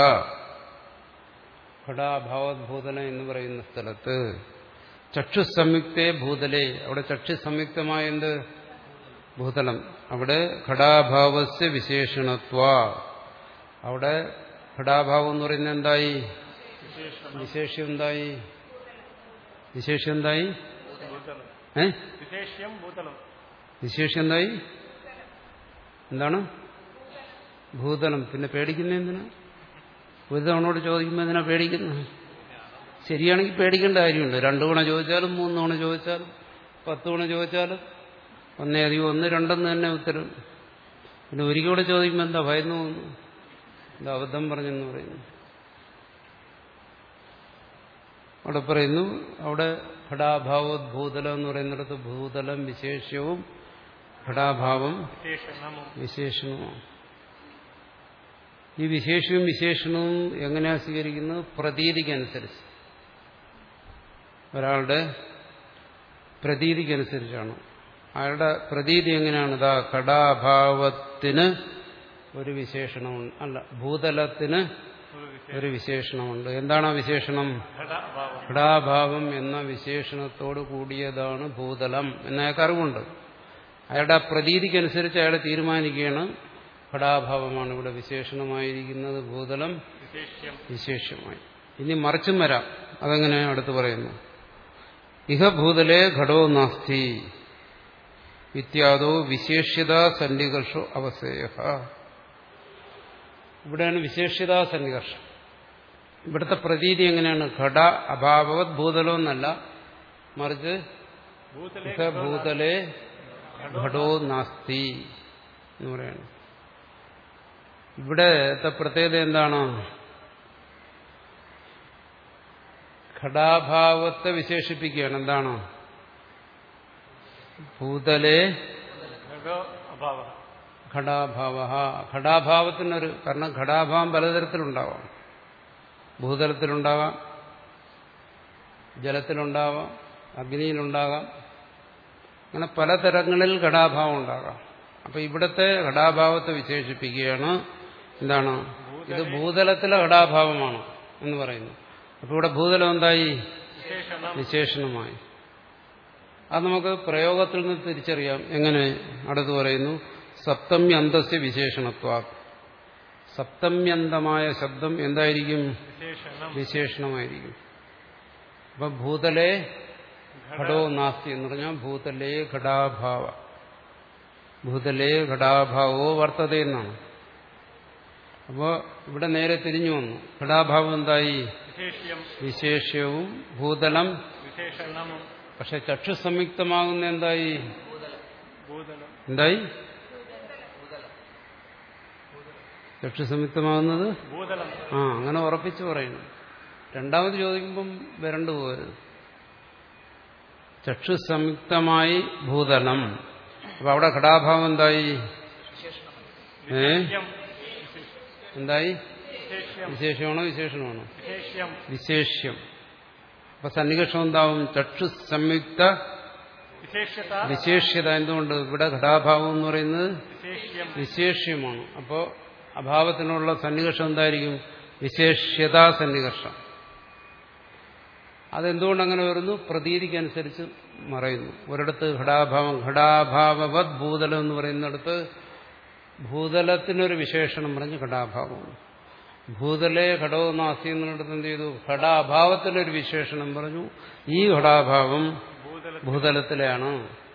ഘടാ അഭാവത് ഭൂതലം എന്ന് പറയുന്ന സ്ഥലത്ത് ചക്ഷുസംയുക്തേ ഭൂതലേ. അവിടെ ചക്ഷുസംയുക്തമായ എന്ത്? ഭൂതലം. അവിടെ ഘടാഭാവസ്യ വിശേഷണത്വ. അവിടെ ഘടാഭാവം എന്ന് പറയുന്നത് എന്തായി? വിശേഷ്യം എന്തായി? വിശേഷ്യം എന്തായി? ഏ വിശേഷ്യം എന്തായി? എന്താണ്? ഭൂതലം. പിന്നെ പേടിക്കുന്ന എന്തിനാ? ഒരു തവണോട് ചോദിക്കുമ്പോൾ എന്തിനാ പേടിക്കുന്നത്? ശരിയാണെങ്കിൽ പേടിക്കേണ്ട കാര്യമുണ്ട്. രണ്ടു തവണ ചോദിച്ചാലും മൂന്ന് തവണ ചോദിച്ചാലും പത്ത് തവണ ചോദിച്ചാലും ഒന്നേ അധികം ഒന്ന് രണ്ടെന്ന് തന്നെ ഉത്തരം. പിന്നെ ഒരിക്കലൂടെ ചോദിക്കുമ്പോൾ എന്താ ഭയന്നു പോകുന്നു? എന്താ അബദ്ധം പറഞ്ഞെന്ന് പറയുന്നു. അവിടെ പറയുന്നു അവിടെ ഘടാഭാവോദ്ഭൂതലം എന്ന് പറയുന്നിടത്ത് ഭൂതലം വിശേഷ്യവും ഘടാഭാവം വിശേഷണവുമാണ്. ഈ വിശേഷവും വിശേഷണവും എങ്ങനെയാ സ്വീകരിക്കുന്നത്? പ്രതീതിക്കനുസരിച്ച്. ഒരാളുടെ പ്രതീതിക്കനുസരിച്ചാണ്. അയാളുടെ പ്രതീതി എങ്ങനെയാണ്? ഇതാ ഘടാഭാവത്തിന് ഒരു വിശേഷണമുണ്ട്, അല്ല ഭൂതലത്തിന് ഒരു വിശേഷണമുണ്ട്. എന്താണ് ആ വിശേഷണം? ഘടാഭാവം എന്ന വിശേഷണത്തോട് കൂടിയതാണ് ഭൂതലം എന്നയാൾക്ക് അറിവുണ്ട്. അയാളുടെ ആ പ്രതീതിക്കനുസരിച്ച് അയാൾ തീരുമാനിക്കുകയാണ് ഘടാഭാവമാണ് ഇവിടെ വിശേഷണമായിരിക്കുന്നത്, ഭൂതലം വിശേഷ്യമായി. ഇനി മറിച്ചും വരാം. അതെങ്ങനെ അടുത്ത് പറയുന്നു? ഇഹ ഭൂതലേ ഘടോ നാസ്തി ഇത്യാദോ വിശേഷ്യതാ സന്നികർഷോ അവസേയ. ഇവിടെയാണ് വിശേഷ്യതാ സന്നികർഷം. ഇവിടുത്തെ പ്രതീതി എങ്ങനെയാണ്? ഘട അഭാവവത് ഭൂതലോ എന്നല്ല, മറിച്ച് ഇഹ ഭൂതലേ ഘടോ നാസ്തി എന്ന് പറയാണ്. ഇവിടത്തെ പ്രത്യേകത എന്താണ്? ഘടാഭാവത്തെ വിശേഷിപ്പിക്കുകയാണ്. എന്താണ്? ഭൂതലേ ഘടാഭാവ. ഘടാഭാവത്തിനൊരു കാരണം ഘടാഭാവം പലതരത്തിലുണ്ടാവാം. ഭൂതലത്തിലുണ്ടാവാം, ജലത്തിലുണ്ടാവാം, അഗ്നിയിലുണ്ടാകാം. അങ്ങനെ പലതരങ്ങളിൽ ഘടാഭാവം ഉണ്ടാകാം. അപ്പൊ ഇവിടുത്തെ ഘടാഭാവത്തെ വിശേഷിപ്പിക്കുകയാണ്. എന്താണ്? ഇത് ഭൂതലത്തിലെ ഘടാഭാവമാണ് എന്ന് പറയുന്നു. അപ്പൊ ഇവിടെ ഭൂതലം എന്തായി? വിശേഷണമായി. അത് നമുക്ക് പ്രയോഗത്തിൽ നിന്ന് തിരിച്ചറിയാം. എങ്ങനെ? അടുത്ത് പറയുന്നു സപ്തമ്യന്തസ്യ വിശേഷണത്വ. സപ്തമ്യന്തമായ ശബ്ദം എന്തായിരിക്കും? വിശേഷണമായിരിക്കും. അപ്പൊ ഭൂതലേ ഘടോ നാസ്തി എന്ന് പറഞ്ഞാൽ ഭൂതലേ ഘടാഭാവ, ഭൂതലേ ഘടാഭാവോ വർത്തത എന്നാണ്. അപ്പോൾ ഇവിടെ നേരെ തിരിഞ്ഞു വന്നു. ഘടാഭാവം എന്തായി? വിശേഷ്യം വിശേഷ്യവും ഭൂതലം വിശേഷണമും. പക്ഷെ ചക്ഷു സംയുക്തമാകുന്ന എന്തായി? ഭൂതലം എന്തായി? ചക്ഷു സംയുക്തമാകുന്നത് ഭൂതലം. ആ അങ്ങനെ ഉറപ്പിച്ചു പറയുന്നു. രണ്ടാമത് ചോദിക്കുമ്പം വരണ്ടു പോകരുത്. ചക്ഷു സംയുക്തമായി ഭൂതലം. അപ്പൊ അവിടെ ഘടാഭാവം എന്തായി? ഏ എന്തായി? വിശേഷമാണോ വിശേഷണമാണോ? വിശേഷ്യം. അപ്പൊ സന്നികർഷം എന്താവും? ചക്ഷു സംയുക്ത വിശേഷ്യത. എന്തുകൊണ്ട്? ഇവിടെ ഘടാഭാവം എന്ന് പറയുന്നത് വിശേഷ്യമാണ്. അപ്പോ അഭാവത്തിനുള്ള സന്നികർഷം എന്തായിരിക്കും? വിശേഷ്യതാ സന്നികർഷം. അതെന്തുകൊണ്ട് അങ്ങനെ വരുന്നു? പ്രതീതിക്കനുസരിച്ച് മറയുന്നു. ഒരിടത്ത് ഘടാഭാവം ഘടാഭാവവത് ഭൂതലം എന്ന് പറയുന്നിടത്ത് ഭൂതലത്തിനൊരു വിശേഷണം പറഞ്ഞ് ഘടാഭാവമാണ്. ഭൂതലേ ഘടോ നാസ്തി എന്നിടത്ത് എന്ത് ചെയ്തു? ഘടാഭാവത്തിനൊരു വിശേഷണം പറഞ്ഞു. ഈ ഘടാഭാവം ഭൂതലത്തിലെയാണ്.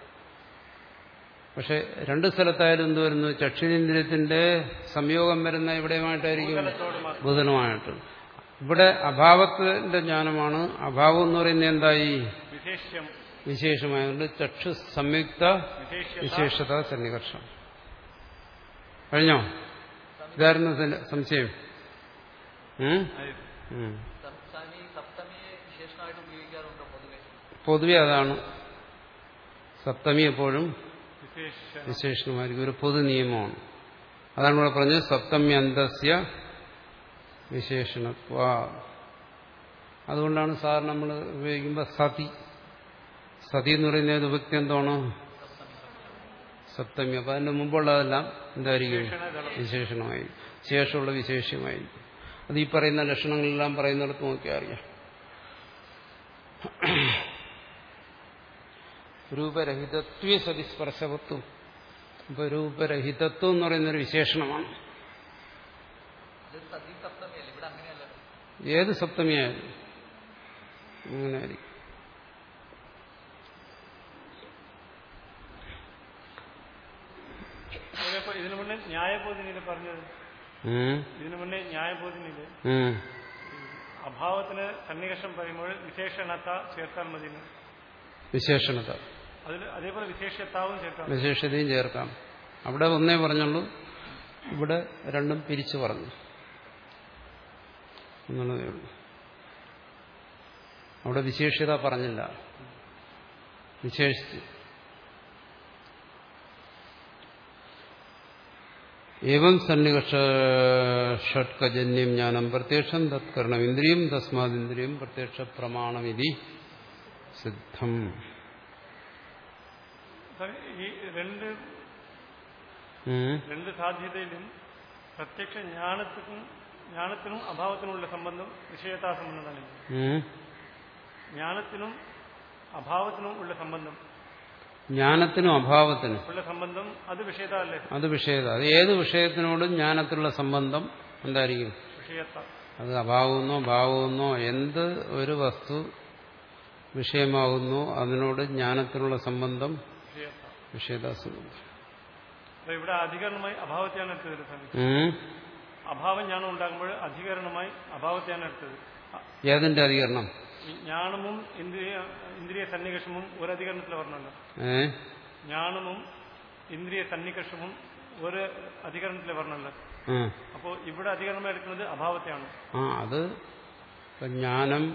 പക്ഷെ രണ്ട് സ്ഥലത്തായാലും എന്ത് വരുന്നു? ചക്ഷുരേന്ദ്രിയത്തിന്റെ സംയോഗം വരുന്ന എവിടെയുമായിട്ടായിരിക്കും? ഭൂതലമായിട്ട്. ഇവിടെ അഭാവത്തിന്റെ ജ്ഞാനമാണ്. അഭാവം എന്ന് പറയുന്നത് എന്തായി? വിശേഷമായതുകൊണ്ട് ചക്ഷു സംയുക്ത വിശേഷത സന്നികർഷം. കഴിഞ്ഞോ? ഇതായിരുന്നു സംശയം. പൊതുവെ അതാണ്. സപ്തമി എപ്പോഴും വിശേഷണമായിരിക്കും. ഒരു പൊതു നിയമമാണ്. അതാണ് ഇവിടെ പറഞ്ഞത് സപ്തമി അന്തസ്യ വിശേഷണത്വ. അതുകൊണ്ടാണ് സാർ നമ്മൾ ഉപയോഗിക്കുമ്പോൾ സതി സതി എന്ന് പറയുന്ന വിഭക്തി എന്താണ്? സപ്തമി. അപ്പൊ അതിന്റെ മുമ്പുള്ളതെല്ലാം എന്തായിരിക്കും? വിശേഷണമായി. ശേഷമുള്ള വിശേഷ്യമായിരിക്കും. അത് ഈ പറയുന്ന ലക്ഷണങ്ങളെല്ലാം പറയുന്നിടത്ത് നോക്കിയാൽ അറിയാം. രൂപരഹിതത്വ സതിസ്പർശവത്വം. ഇപ്പൊ രൂപരഹിതത്വം എന്ന് പറയുന്നൊരു വിശേഷണമാണ്. ഏത് സപ്തമിയായാലും അങ്ങനെയായിരിക്കും. ഇതിനു മുന്നേ ന്യായബോധിനിയിൽ പറഞ്ഞത് ഇതിനു മുന്നേ ന്യായബോധിനിയിൽ അഭാവത്തിന് സന്നികർഷം പറയുമ്പോൾ വിശേഷണത ചേർത്താൽ മതി. വിശേഷണത അതേപോലെ വിശേഷത്താവും ചേർക്കാം. വിശേഷതയും ചേർക്കാം. അവിടെ ഒന്നേ പറഞ്ഞുള്ളൂ, ഇവിടെ രണ്ടും പിരിച്ചു പറഞ്ഞു എന്നുള്ളതേ ഉള്ളൂ. അവിടെ വിശേഷ്യത പറഞ്ഞില്ല, വിശേഷിച്ച്. ഏവം സന്നികർഷ ഷട്കജന്യം ജ്ഞാനം പ്രത്യക്ഷം തത്കരണം ഇന്ദ്രിയം തസ്മാദിന്ദ്രിയം പ്രത്യക്ഷ പ്രമാണമിതി സിദ്ധം. ഈ രണ്ട് രണ്ട് സാധ്യതയിലും പ്രത്യക്ഷ ജ്ഞാനത്തിനും ജ്ഞാനത്തിനും അഭാവത്തിനുമുള്ള സംബന്ധം വിഷയതാ സംബന്ധമാണ്. ജ്ഞാനത്തിനും അഭാവത്തിനും ഉള്ള സംബന്ധം, ജ്ഞാനത്തിനും അഭാവത്തിനും ഉള്ള സംബന്ധം അത് വിഷയത അല്ലേ? അത് വിഷയത. അത് ഏത് വിഷയത്തിനോടും ജ്ഞാനത്തിലുള്ള സംബന്ധം എന്തായിരിക്കും? വിഷയത. അത് അഭാവമെന്നോ ഭാവമെന്നോ എന്ത് ഒരു വസ്തു വിഷയമാകുന്നു അതിനോട് ജ്ഞാനത്തിനുള്ള സംബന്ധം വിഷയതാ സംബന്ധം. ഇവിടെ അധികരണമായി അഭാവത്തെയാണ് എടുത്തത്. അഭാവം ജ്ഞാനം ഉണ്ടാകുമ്പോൾ അധികരണമായി അഭാവത്തെയാണ് എടുത്തത്. ഏതിന്റെ അധികരണം? ജ്ഞാനമും ഇന്ദ്രിയ ഇന്ദ്രിയ സന്നികർഷമും ഒരു അധികരണത്തിൽ പറഞ്ഞല്ലോ. ജ്ഞാനമും ഇന്ദ്രിയ സന്നികർഷമും ഒരു അധികരണത്തിൽ പറഞ്ഞല്ലോ. അപ്പോ ഇവിടെ അധികരണമായി എടുക്കുന്നത് അഭാവത്തെയാണ്. ആ അത് ജ്ഞാനം,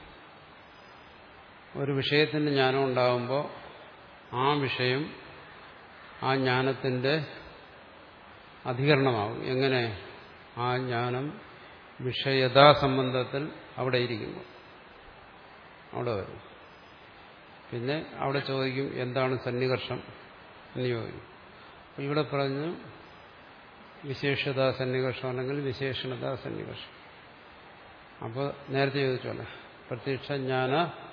ഒരു വിഷയത്തിന്റെ ജ്ഞാനം ഉണ്ടാകുമ്പോൾ ആ വിഷയം ആ ജ്ഞാനത്തിന്റെ അധികരണമാകും. എങ്ങനെ? ആ ജ്ഞാനം വിഷയതാ സംബന്ധത്തിൽ അവിടെ ഇരിക്കുന്നു, അവിടെ വരും. പിന്നെ അവിടെ ചോദിക്കും എന്താണ് സന്നികർഷം എന്ന് ചോദിക്കും. അപ്പം ഇവിടെ പറഞ്ഞു വിശേഷതാ സന്നികർഷം അല്ലെങ്കിൽ വിശേഷണതാ സന്നികർഷം. അപ്പോൾ നേരത്തെ ചോദിച്ചോളെ പ്രത്യക്ഷ ജ്ഞാന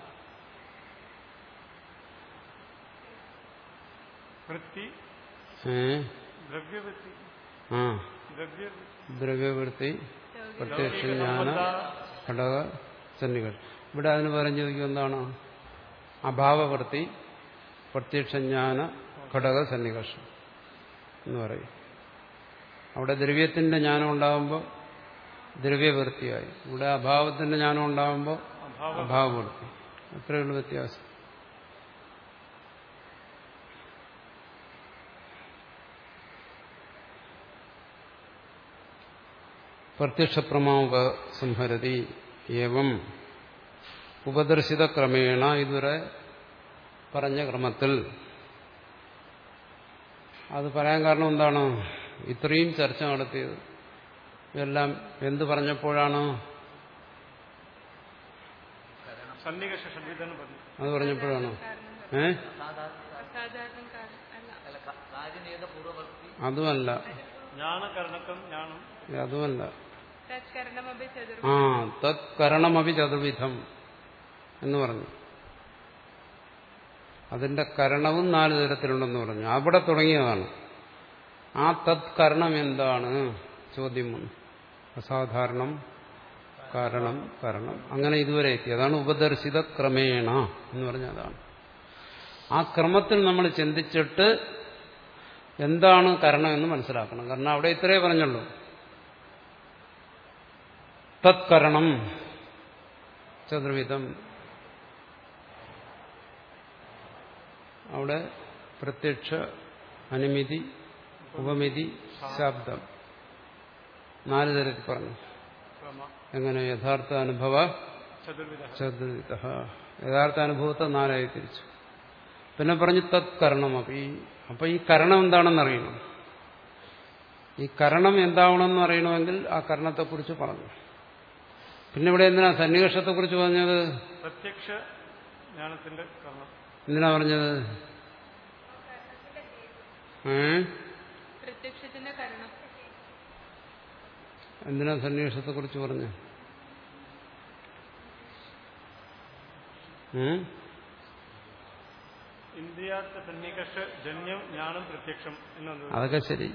ദ്രവ്യവൃത്തി പ്രത്യക്ഷ ജ്ഞാന ഘടക സന്നികർഷം. ഇവിടെ അതിന് പറഞ്ഞു ചോദിക്കും എന്താണ്? അഭാവവൃത്തി പ്രത്യക്ഷ ജ്ഞാന ഘടക സന്നികർഷം എന്ന് പറയും. അവിടെ ദ്രവ്യത്തിന്റെ ജ്ഞാനം ഉണ്ടാകുമ്പോൾ ദ്രവ്യവൃത്തിയായി, ഇവിടെ അഭാവത്തിന്റെ ജ്ഞാനം ഉണ്ടാകുമ്പോൾ അഭാവവൃത്തി. അത്രയുള്ള വ്യത്യാസം. പ്രത്യക്ഷപ്രമാപസംഹരതി ഏവം ഉപദർശിത ക്രമേണ, ഇതുവരെ പറഞ്ഞ ക്രമത്തിൽ. അത് പറയാൻ കാരണം എന്താണ്? ഇത്രയും ചർച്ച നടത്തിയത് എല്ലാം എന്ത് പറഞ്ഞപ്പോഴാണ്? അത് പറഞ്ഞപ്പോഴാണ്. ഏ അതുമല്ല, അതുമല്ല. ആ തത് കരണമപി ചതുർവിധം എന്ന് പറഞ്ഞു. അതിന്റെ കരണവും നാല് തരത്തിലുണ്ടെന്ന് പറഞ്ഞു. അവിടെ തുടങ്ങിയതാണ്. ആ തത് കരണം എന്താണ് ചോദ്യം വന്നു. അസാധാരണം, കാരണം, കരണം, അങ്ങനെ ഇതുവരെ എത്തി. അതാണ് ഉപദർശിത ക്രമേണ എന്ന് പറഞ്ഞ അതാണ്. ആ ക്രമത്തിൽ നമ്മൾ ചിന്തിച്ചിട്ട് എന്താണ് കരണം എന്ന് മനസ്സിലാക്കണം. കാരണം അവിടെ ഇത്രേ പറഞ്ഞുള്ളൂ. തത് കരണം ചതുർവിധം. അവിടെ പ്രത്യക്ഷ, അനുമിതി, ഉപമിതി, ശബ്ദം നാല് തരത്തിൽ പറഞ്ഞു. എങ്ങനെ? യഥാർത്ഥ അനുഭവ ചതുർവിധ. യഥാർത്ഥ അനുഭവത്തെ നാലായി തിരിച്ചു. പിന്നെ പറഞ്ഞു തത് കരണം. അപ്പൊ ഈ അപ്പൊ ഈ കരണം എന്താണെന്നറിയണം. ഈ കരണം എന്താവണമെന്ന് അറിയണമെങ്കിൽ ആ കരണത്തെക്കുറിച്ച് പറഞ്ഞു. പിന്നെ ഇവിടെ എന്തിനാ സന്നിവേഷത്തെക്കുറിച്ച് പറഞ്ഞത്? പ്രത്യക്ഷ ജ്ഞാനത്തിന്റെ കരണം. എന്തിനാ പറഞ്ഞത്? ഏ എന്തിനാ സന്നിവേഷത്തെക്കുറിച്ച് പറഞ്ഞു? ഇന്ദ്രിയാർത്ഥ സന്നികർഷ ജന്യം ജ്ഞാനം പ്രത്യക്ഷം എന്നത്. അതൊക്കെ ശരി.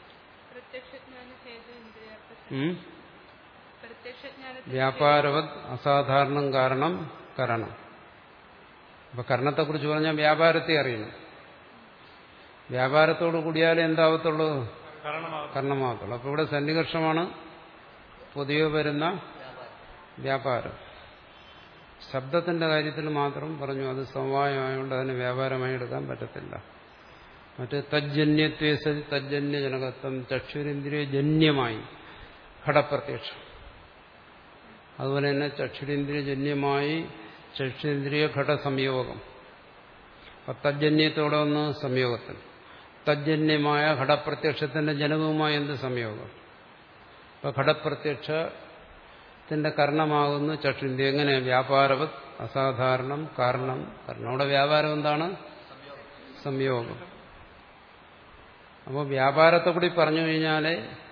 വ്യാപാരവത് അസാധാരണം കാരണം കരണം. അപ്പൊ കരണത്തെക്കുറിച്ച് പറഞ്ഞാൽ വ്യാപാരത്തെ അറിയണം. വ്യാപാരത്തോട് കൂടിയാലേ എന്താവത്തുള്ളൂ? കരണമാകത്തുള്ളൂ. അപ്പൊ ഇവിടെ സന്നികർഷമാണ് പൊതുവെ വരുന്ന വ്യാപാരം. ശബ്ദത്തിന്റെ കാര്യത്തിൽ മാത്രം പറഞ്ഞു അത് സമവായമായതുകൊണ്ട് അതിന് വ്യാപാരമായി എടുക്കാൻ പറ്റത്തില്ല. മറ്റ് തജ്ജന്യത്വേ സതി തജ്ജന്യജനകത്വം, ചക്ഷുരേന്ദ്രിയ ജന്യമായി ഘടപ്രത്യക്ഷം. അതുപോലെ തന്നെ ചക്ഷുരേന്ദ്രിയ ജന്യമായി ചക്ഷുരേന്ദ്രിയ ഘടസംയോഗം. തജ്ജന്യത്തോടെ ഒന്ന് സംയോഗത്തിൽ. തജ്ജന്യമായ ഘടപ്രത്യക്ഷത്തിന്റെ ജനകവുമായ എന്ത് സംയോഗം? അപ്പൊ ഘടപ്രത്യക്ഷത്തിന്റെ കരണമാകുന്നു ചക്ഷുരേന്ദ്രിയ. എങ്ങനെ? വ്യാപാരവത് അസാധാരണം കാരണം കാരണം. അവിടെ വ്യാപാരം എന്താണ്? സംയോഗം. അപ്പോൾ വ്യാപാരത്തെ കൂടി പറഞ്ഞു കഴിഞ്ഞാലേ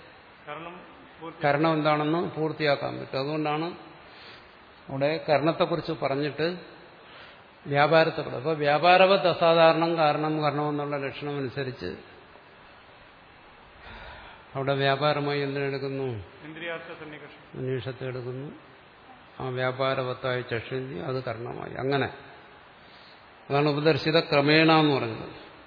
കരണം എന്താണെന്ന് പൂർത്തിയാക്കാൻ പറ്റും. അതുകൊണ്ടാണ് അവിടെ കരണത്തെക്കുറിച്ച് പറഞ്ഞിട്ട് വ്യാപാരത്തെ കൂടെ. അപ്പോൾ വ്യാപാരവത് അസാധാരണം കാരണം കാരണം എന്നുള്ള ലക്ഷണം അനുസരിച്ച് അവിടെ വ്യാപാരമായി എന്തിനെടുക്കുന്നു? അന്വേഷത്തെ എടുക്കുന്നു. ആ വ്യാപാരവത്തായ ചക്ഷുരേന്ദ്രിയ അത് കരണമായി. അങ്ങനെ അതാണ് ഉപദർശിത ക്രമേണ എന്ന് പറഞ്ഞത്.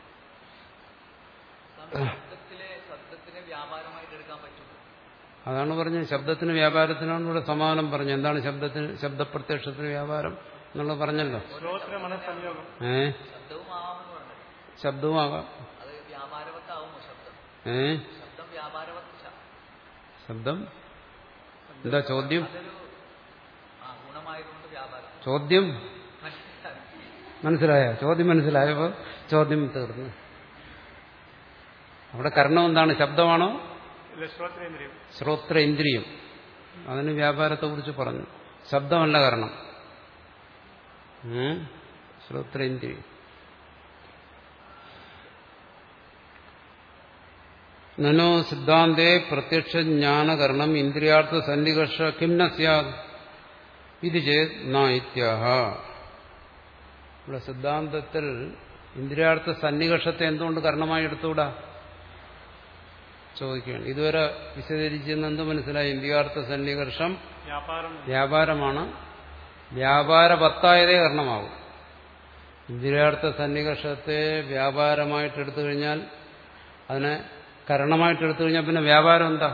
അതാണ് പറഞ്ഞത്. ശബ്ദത്തിന് വ്യാപാരത്തിനാണ് ഇവിടെ സമാനം പറഞ്ഞു. എന്താണ് ശബ്ദത്തിന് ശബ്ദപ്രത്യക്ഷത്തിന് വ്യാപാരം എന്നുള്ളത് പറഞ്ഞല്ലോ. ഏ ശബ്ദവുമാകാം. ഏ ശബ്ദം എന്താ ചോദ്യം? ചോദ്യം മനസ്സിലായോ? ചോദ്യം മനസ്സിലായപ്പോ ചോദ്യം തീർന്നു. അവിടെ കരണം എന്താണ്? ശബ്ദമാണോ? ശ്രോത്രേന്ദ്രിയം. അതിന് വ്യാപാരത്തെ കുറിച്ച് പറഞ്ഞു. ശബ്ദമല്ല കാരണം. ശ്രോത്രേന്ദ്രിയം. നനോ സിദ്ധാന്തേ പ്രത്യക്ഷ ജ്ഞാനകരണം ഇന്ദ്രിയാർത്ഥ സന്നികർഷ കിം ന സ്യാദ് ഇത് ചേത് ന ഇത്യാഹ. ഇവിടെ സിദ്ധാന്തത്തിൽ ഇന്ദ്രിയാർത്ഥ സന്നികർഷത്തെ എന്തുകൊണ്ട് കരണമായി എടുത്തുകൂടാ ചോദിക്കുകയാണ്. ഇതുവരെ വിശദീകരിച്ചെന്ന് എന്ത് മനസ്സിലായി? ഇന്ദ്രിയാർത്ഥ സന്നികർഷം വ്യാപാരമാണ്. വ്യാപാരവത്തായതേ കരണമാകും. ഇന്ദ്രിയാർത്ഥ സന്നികർഷത്തെ വ്യാപാരമായിട്ട് എടുത്തു കഴിഞ്ഞാൽ അതിനെ കരണമായിട്ട് എടുത്തു കഴിഞ്ഞാൽ പിന്നെ വ്യാപാരം എന്താ?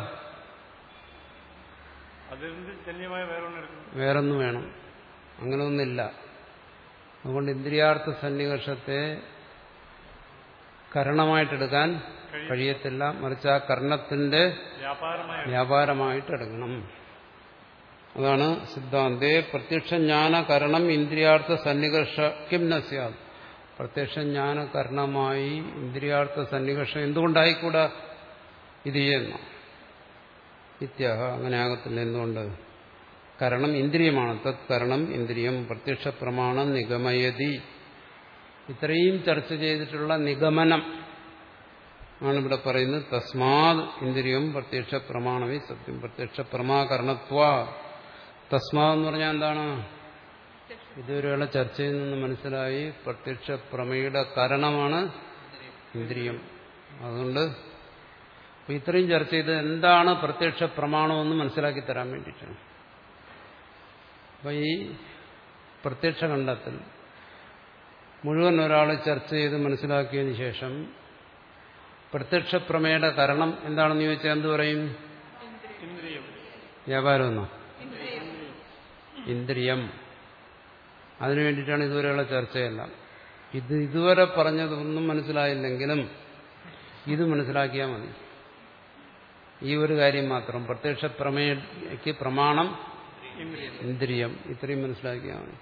വേറൊന്നും വേണം, അങ്ങനെ ഒന്നില്ല. അതുകൊണ്ട് ഇന്ദ്രിയാർത്ഥ സന്നികർഷത്തെ കരണമായിട്ടെടുക്കാൻ കഴിയത്തില്ല, മറിച്ച് ആ കർണത്തിന്റെ വ്യാപാരമായിട്ടെടുക്കണം. അതാണ് സിദ്ധാന്തേ പ്രത്യക്ഷജ്ഞാന കരണം ഇന്ദ്രിയാർത്ഥ സന്നികർഷ കിം ന സ്യാത്. പ്രത്യക്ഷജ്ഞാന കരണമായി ഇന്ദ്രിയാർത്ഥ സന്നികർഷം എന്തുകൊണ്ടായിക്കൂടാ? ഇത് ചെയ്യുന്നു ഇത്യാഹ, അങ്ങനെ ആകത്തില്ല. എന്തുകൊണ്ട്? കരണം ഇന്ദ്രിയമാണ്. തത് കരണം ഇന്ദ്രിയം പ്രത്യക്ഷ പ്രമാണം നിഗമയതി. ഇത്രയും ചർച്ച ചെയ്തിട്ടുള്ള നിഗമനം ആണ് ഇവിടെ പറയുന്നത്. തസ്മാത് ഇന്ദ്രിയം പ്രത്യക്ഷ പ്രമാണമേ സത്യം. പ്രത്യക്ഷ പ്രമാകരണത്വ. തസ്മാത് എന്ന് പറഞ്ഞാൽ എന്താണ്? ഇതുവരെയുള്ള ചർച്ചയിൽ നിന്ന് മനസ്സിലായി പ്രത്യക്ഷ പ്രമയുടെ കാരണമാണ് ഇന്ദ്രിയം. അതുകൊണ്ട് ഇത്രയും ചർച്ച ചെയ്ത് എന്താണ് പ്രത്യക്ഷ പ്രമാണമെന്ന് മനസ്സിലാക്കി തരാൻ വേണ്ടിയിട്ടാണ്. അപ്പൊ ഈ പ്രത്യക്ഷ ഖണ്ഡത്തിൽ മുഴുവൻ ഒരാൾ ചർച്ച ചെയ്ത് മനസ്സിലാക്കിയതിന് ശേഷം പ്രത്യക്ഷ പ്രമേയുടെ കാരണം എന്താണെന്ന് ചോദിച്ചാൽ എന്ത് പറയും? വ്യാപാരം എന്നോ? ഇന്ദ്രിയം. അതിനു വേണ്ടിയിട്ടാണ് ഇതുവരെയുള്ള ചർച്ചയെല്ലാം. ഇത് ഇതുവരെ പറഞ്ഞതൊന്നും മനസ്സിലായില്ലെങ്കിലും ഇത് മനസ്സിലാക്കിയാൽ മതി. ഈ ഒരു കാര്യം മാത്രം, പ്രത്യക്ഷ പ്രമേയക്ക് പ്രമാണം ഇന്ദ്രിയം, ഇത്രയും മനസ്സിലാക്കിയാൽ മതി.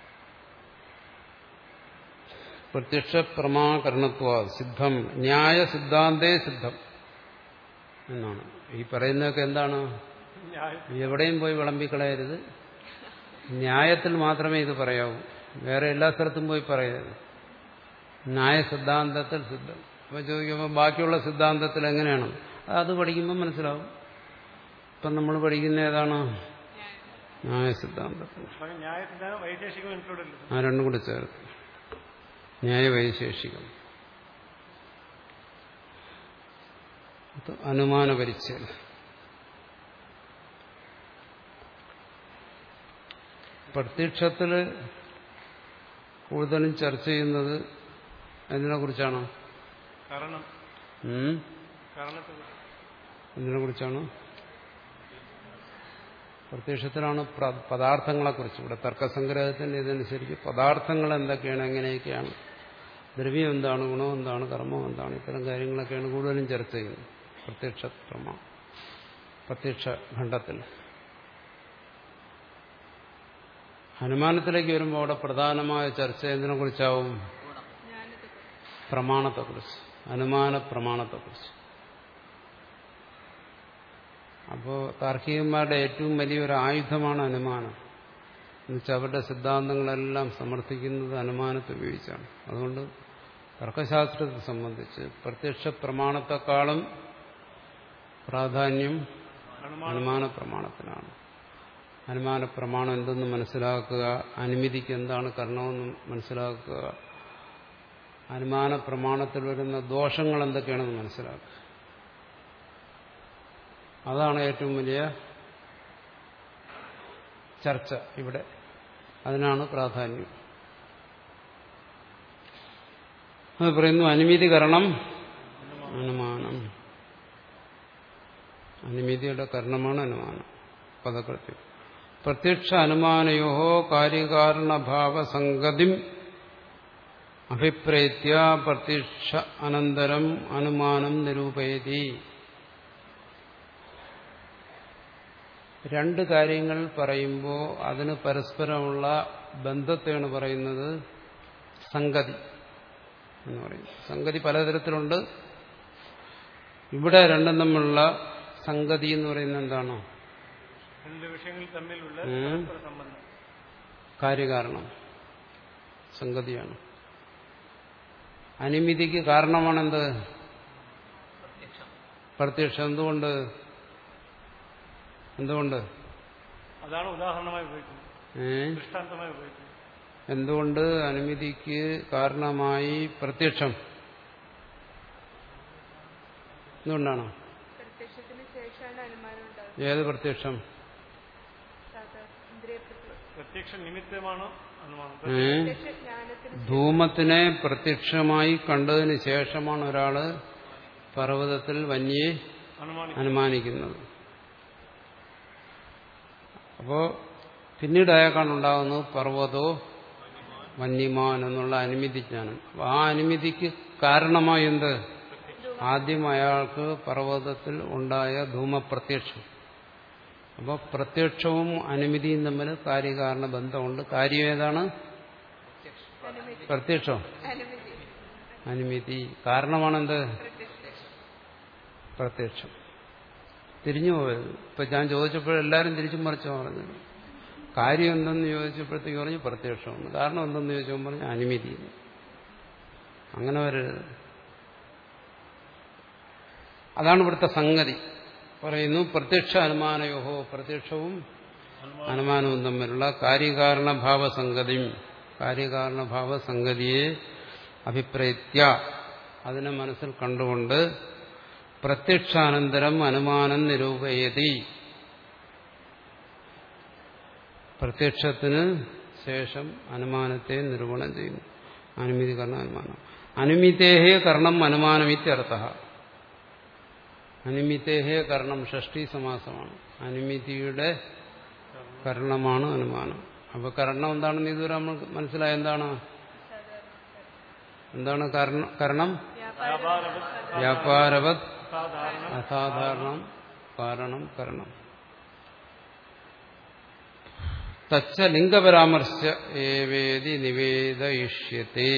പ്രത്യക്ഷ പ്രമാകരണത്വ സിദ്ധം ന്യായ സിദ്ധാന്തേ സിദ്ധം എന്നാണ്. ഈ പറയുന്നതൊക്കെ എന്താണ്? എവിടെയും പോയി വിളമ്പിക്കളയരുത്. ന്യായത്തിൽ മാത്രമേ ഇത് പറയാവൂ, വേറെ എല്ലാ സ്ഥലത്തും പോയി പറയരുത്. ന്യായ സിദ്ധാന്തത്തിൽ സിദ്ധം. അപ്പൊ ചോദിക്കുമ്പോൾ ബാക്കിയുള്ള സിദ്ധാന്തത്തിൽ എങ്ങനെയാണ്? അത് പഠിക്കുമ്പോൾ മനസ്സിലാവും. ഇപ്പം നമ്മൾ പഠിക്കുന്ന ഏതാണ്? ന്യായ സിദ്ധാന്തത്തിൽ. ആ രണ്ടും കൂടി ചേർത്ത് ന്യായവൈശേഷികം. അനുമാന പരിച്ഛേദം. പ്രത്യക്ഷത്തിൽ കൂടുതലും ചർച്ച ചെയ്യുന്നത് എന്തിനെ കുറിച്ചാണ്? എന്തിനെ കുറിച്ചാണ്? പ്രത്യക്ഷത്തിലാണ് പദാർത്ഥങ്ങളെക്കുറിച്ച്. ഇവിടെ തർക്കസംഗ്രഹത്തിന് ഇതനുസരിച്ച് പദാർത്ഥങ്ങൾ എന്തൊക്കെയാണ്, എങ്ങനെയൊക്കെയാണ്, ദ്രവ്യം എന്താണ്, ഗുണം എന്താണ്, കർമ്മം എന്താണ്, ഇത്തരം കാര്യങ്ങളൊക്കെയാണ് കൂടുതലും ചർച്ച ചെയ്യുന്നത് പ്രത്യക്ഷ പ്രമ പ്രത്യക്ഷ ഖണ്ഡത്തിൽ. അനുമാനത്തിലേക്ക് വരുമ്പോൾ അവിടെ പ്രധാനമായ ചർച്ച എന്തിനെ കുറിച്ചാവും? പ്രമാണത്തെക്കുറിച്ച്, അനുമാന പ്രമാണത്തെക്കുറിച്ച്. അപ്പോൾ താർക്കികന്മാരുടെ ഏറ്റവും വലിയൊരു ആയുധമാണ് അനുമാനം. എന്നുവെച്ചാൽ അവരുടെ സിദ്ധാന്തങ്ങളെല്ലാം സമർത്ഥിക്കുന്നത് അനുമാനത്തെ ഉപയോഗിച്ചാണ്. അതുകൊണ്ട് തർക്കശാസ്ത്രത്തെ സംബന്ധിച്ച് പ്രത്യക്ഷ പ്രമാണത്തെക്കാളും പ്രാധാന്യം അനുമാന പ്രമാണത്തിനാണ്. അനുമാന പ്രമാണം എന്തെന്ന് മനസ്സിലാക്കുക, അനുമതിക്ക് എന്താണ് കരണമെന്ന് മനസ്സിലാക്കുക, അനുമാന പ്രമാണത്തിൽ വരുന്ന ദോഷങ്ങൾ എന്തൊക്കെയാണെന്ന് മനസ്സിലാക്കുക. അതാണ് ഏറ്റവും വലിയ ചർച്ച ഇവിടെ. അതിനാണ് പ്രാധാന്യം. അത് പറയുന്നു അനുമതി കരണം അനുമാനം. അനുമതിയുടെ കരണമാണ് അനുമാനം. പദകൃത്യം. പ്രത്യക്ഷ അനുമാനയോ കാര്യകാരണഭാവസംഗതിം അഭിപ്രേത്യ പ്രത്യക്ഷ അനന്തരം അനുമാനം നിരൂപയതി. രണ്ട് കാര്യങ്ങൾ പറയുമ്പോൾ അതിന് പരസ്പരമുള്ള ബന്ധത്തെയാണ് പറയുന്നത് സംഗതി എന്ന് പറയുന്നത്. സംഗതി പലതരത്തിലുണ്ട്. ഇവിടെ രണ്ടും തമ്മിലുള്ള സംഗതി എന്ന് പറയുന്നത് എന്താണോ? കാര്യകാരണം സംഗതിയാണ്. അനുമതിക്ക് കാരണമാണെന്ത്? പ്രത്യക്ഷം. എന്തുകൊണ്ട്? എന്തുകൊണ്ട്? അതാണ് ഉദാഹരണമായി ഉപയോഗിക്കുന്നത്, ദൃഷ്ടാന്തമായി ഉപയോഗിക്കുന്നത്. എന്തുകൊണ്ട് അനുമതിക്ക് കാരണമായി പ്രത്യക്ഷം? എന്തുകൊണ്ടാണ്? ഏത് പ്രത്യക്ഷം? പ്രത്യക്ഷ നിമിത്തമാണ് അനുമാനം. ധൂമത്തിനെ പ്രത്യക്ഷമായി കണ്ടതിന് ശേഷമാണ് ഒരാള് പർവ്വതത്തിൽ വന്യെ അനുമാനിക്കുന്നത്. അപ്പോ പിന്നീട് അയാൾക്കാണ് ഉണ്ടാകുന്നത് പർവ്വതോ വന്യമാൻ എന്നുള്ള അനുമതിജ്ഞാനം. അപ്പൊ ആ അനുമതിക്ക് കാരണമായി എന്ത്? ആദ്യം അയാൾക്ക് പർവ്വതത്തിൽ ഉണ്ടായ ധൂമപ്രത്യക്ഷം. അപ്പോൾ പ്രത്യക്ഷവും അനുമതിയും തമ്മിൽ കാര്യകാരണ ബന്ധമുണ്ട്. കാര്യം ഏതാണ്? പ്രത്യക്ഷം, അനുമതി. കാരണമാണെന്ത്? പ്രത്യക്ഷം. തിരിഞ്ഞു പോയത്. ഇപ്പൊ ഞാൻ ചോദിച്ചപ്പോഴെല്ലാവരും തിരിച്ചും മറിച്ചോ പറഞ്ഞു. കാര്യം എന്തെന്ന് ചോദിച്ചപ്പോഴത്തേക്ക് പറഞ്ഞു പ്രത്യക്ഷമാണ്. കാരണം എന്തെന്ന് ചോദിച്ചപ്പോൾ പറഞ്ഞു അനുമതി. അങ്ങനെ വരരുത്. അതാണ് ഇവിടുത്തെ സംഗതി. പറയുന്നു പ്രത്യക്ഷ അനുമാനയോഹോ, പ്രത്യക്ഷവും അനുമാനവും തമ്മിലുള്ള കാര്യകാരണഭാവസംഗതിയും കാര്യകാരണഭാവസംഗതിയെ അഭിപ്രേത്യ അതിനെ മനസ്സിൽ കണ്ടുകൊണ്ട് പ്രത്യക്ഷാനന്തരം അനുമാനം നിരൂപയതി, പ്രത്യക്ഷത്തിന് ശേഷം അനുമാനത്തെ നിരൂപണം ചെയ്യുന്നു. അനുമതി കർണം അനുമാനം. അനുമിതേഹേ കർണം അനുമാനമിത്യർത്ഥ. അനുമിതേഹേ കർണം ഷഷ്ഠി സമാസമാണ്. അനുമിതിയുടെ കർണമാണ് അനുമാനം. അപ്പൊ കർണം എന്താണെന്ന് ഇതുവരെ നമ്മൾ മനസ്സിലായ എന്താണ്? എന്താണ് കർണം? വ്യാപാരവത് അസാധാരണം കാരണം കരണം. തച്ച ലിംഗപരാമർശ ഏവേദി നിവേദയിഷ്യത്തെ.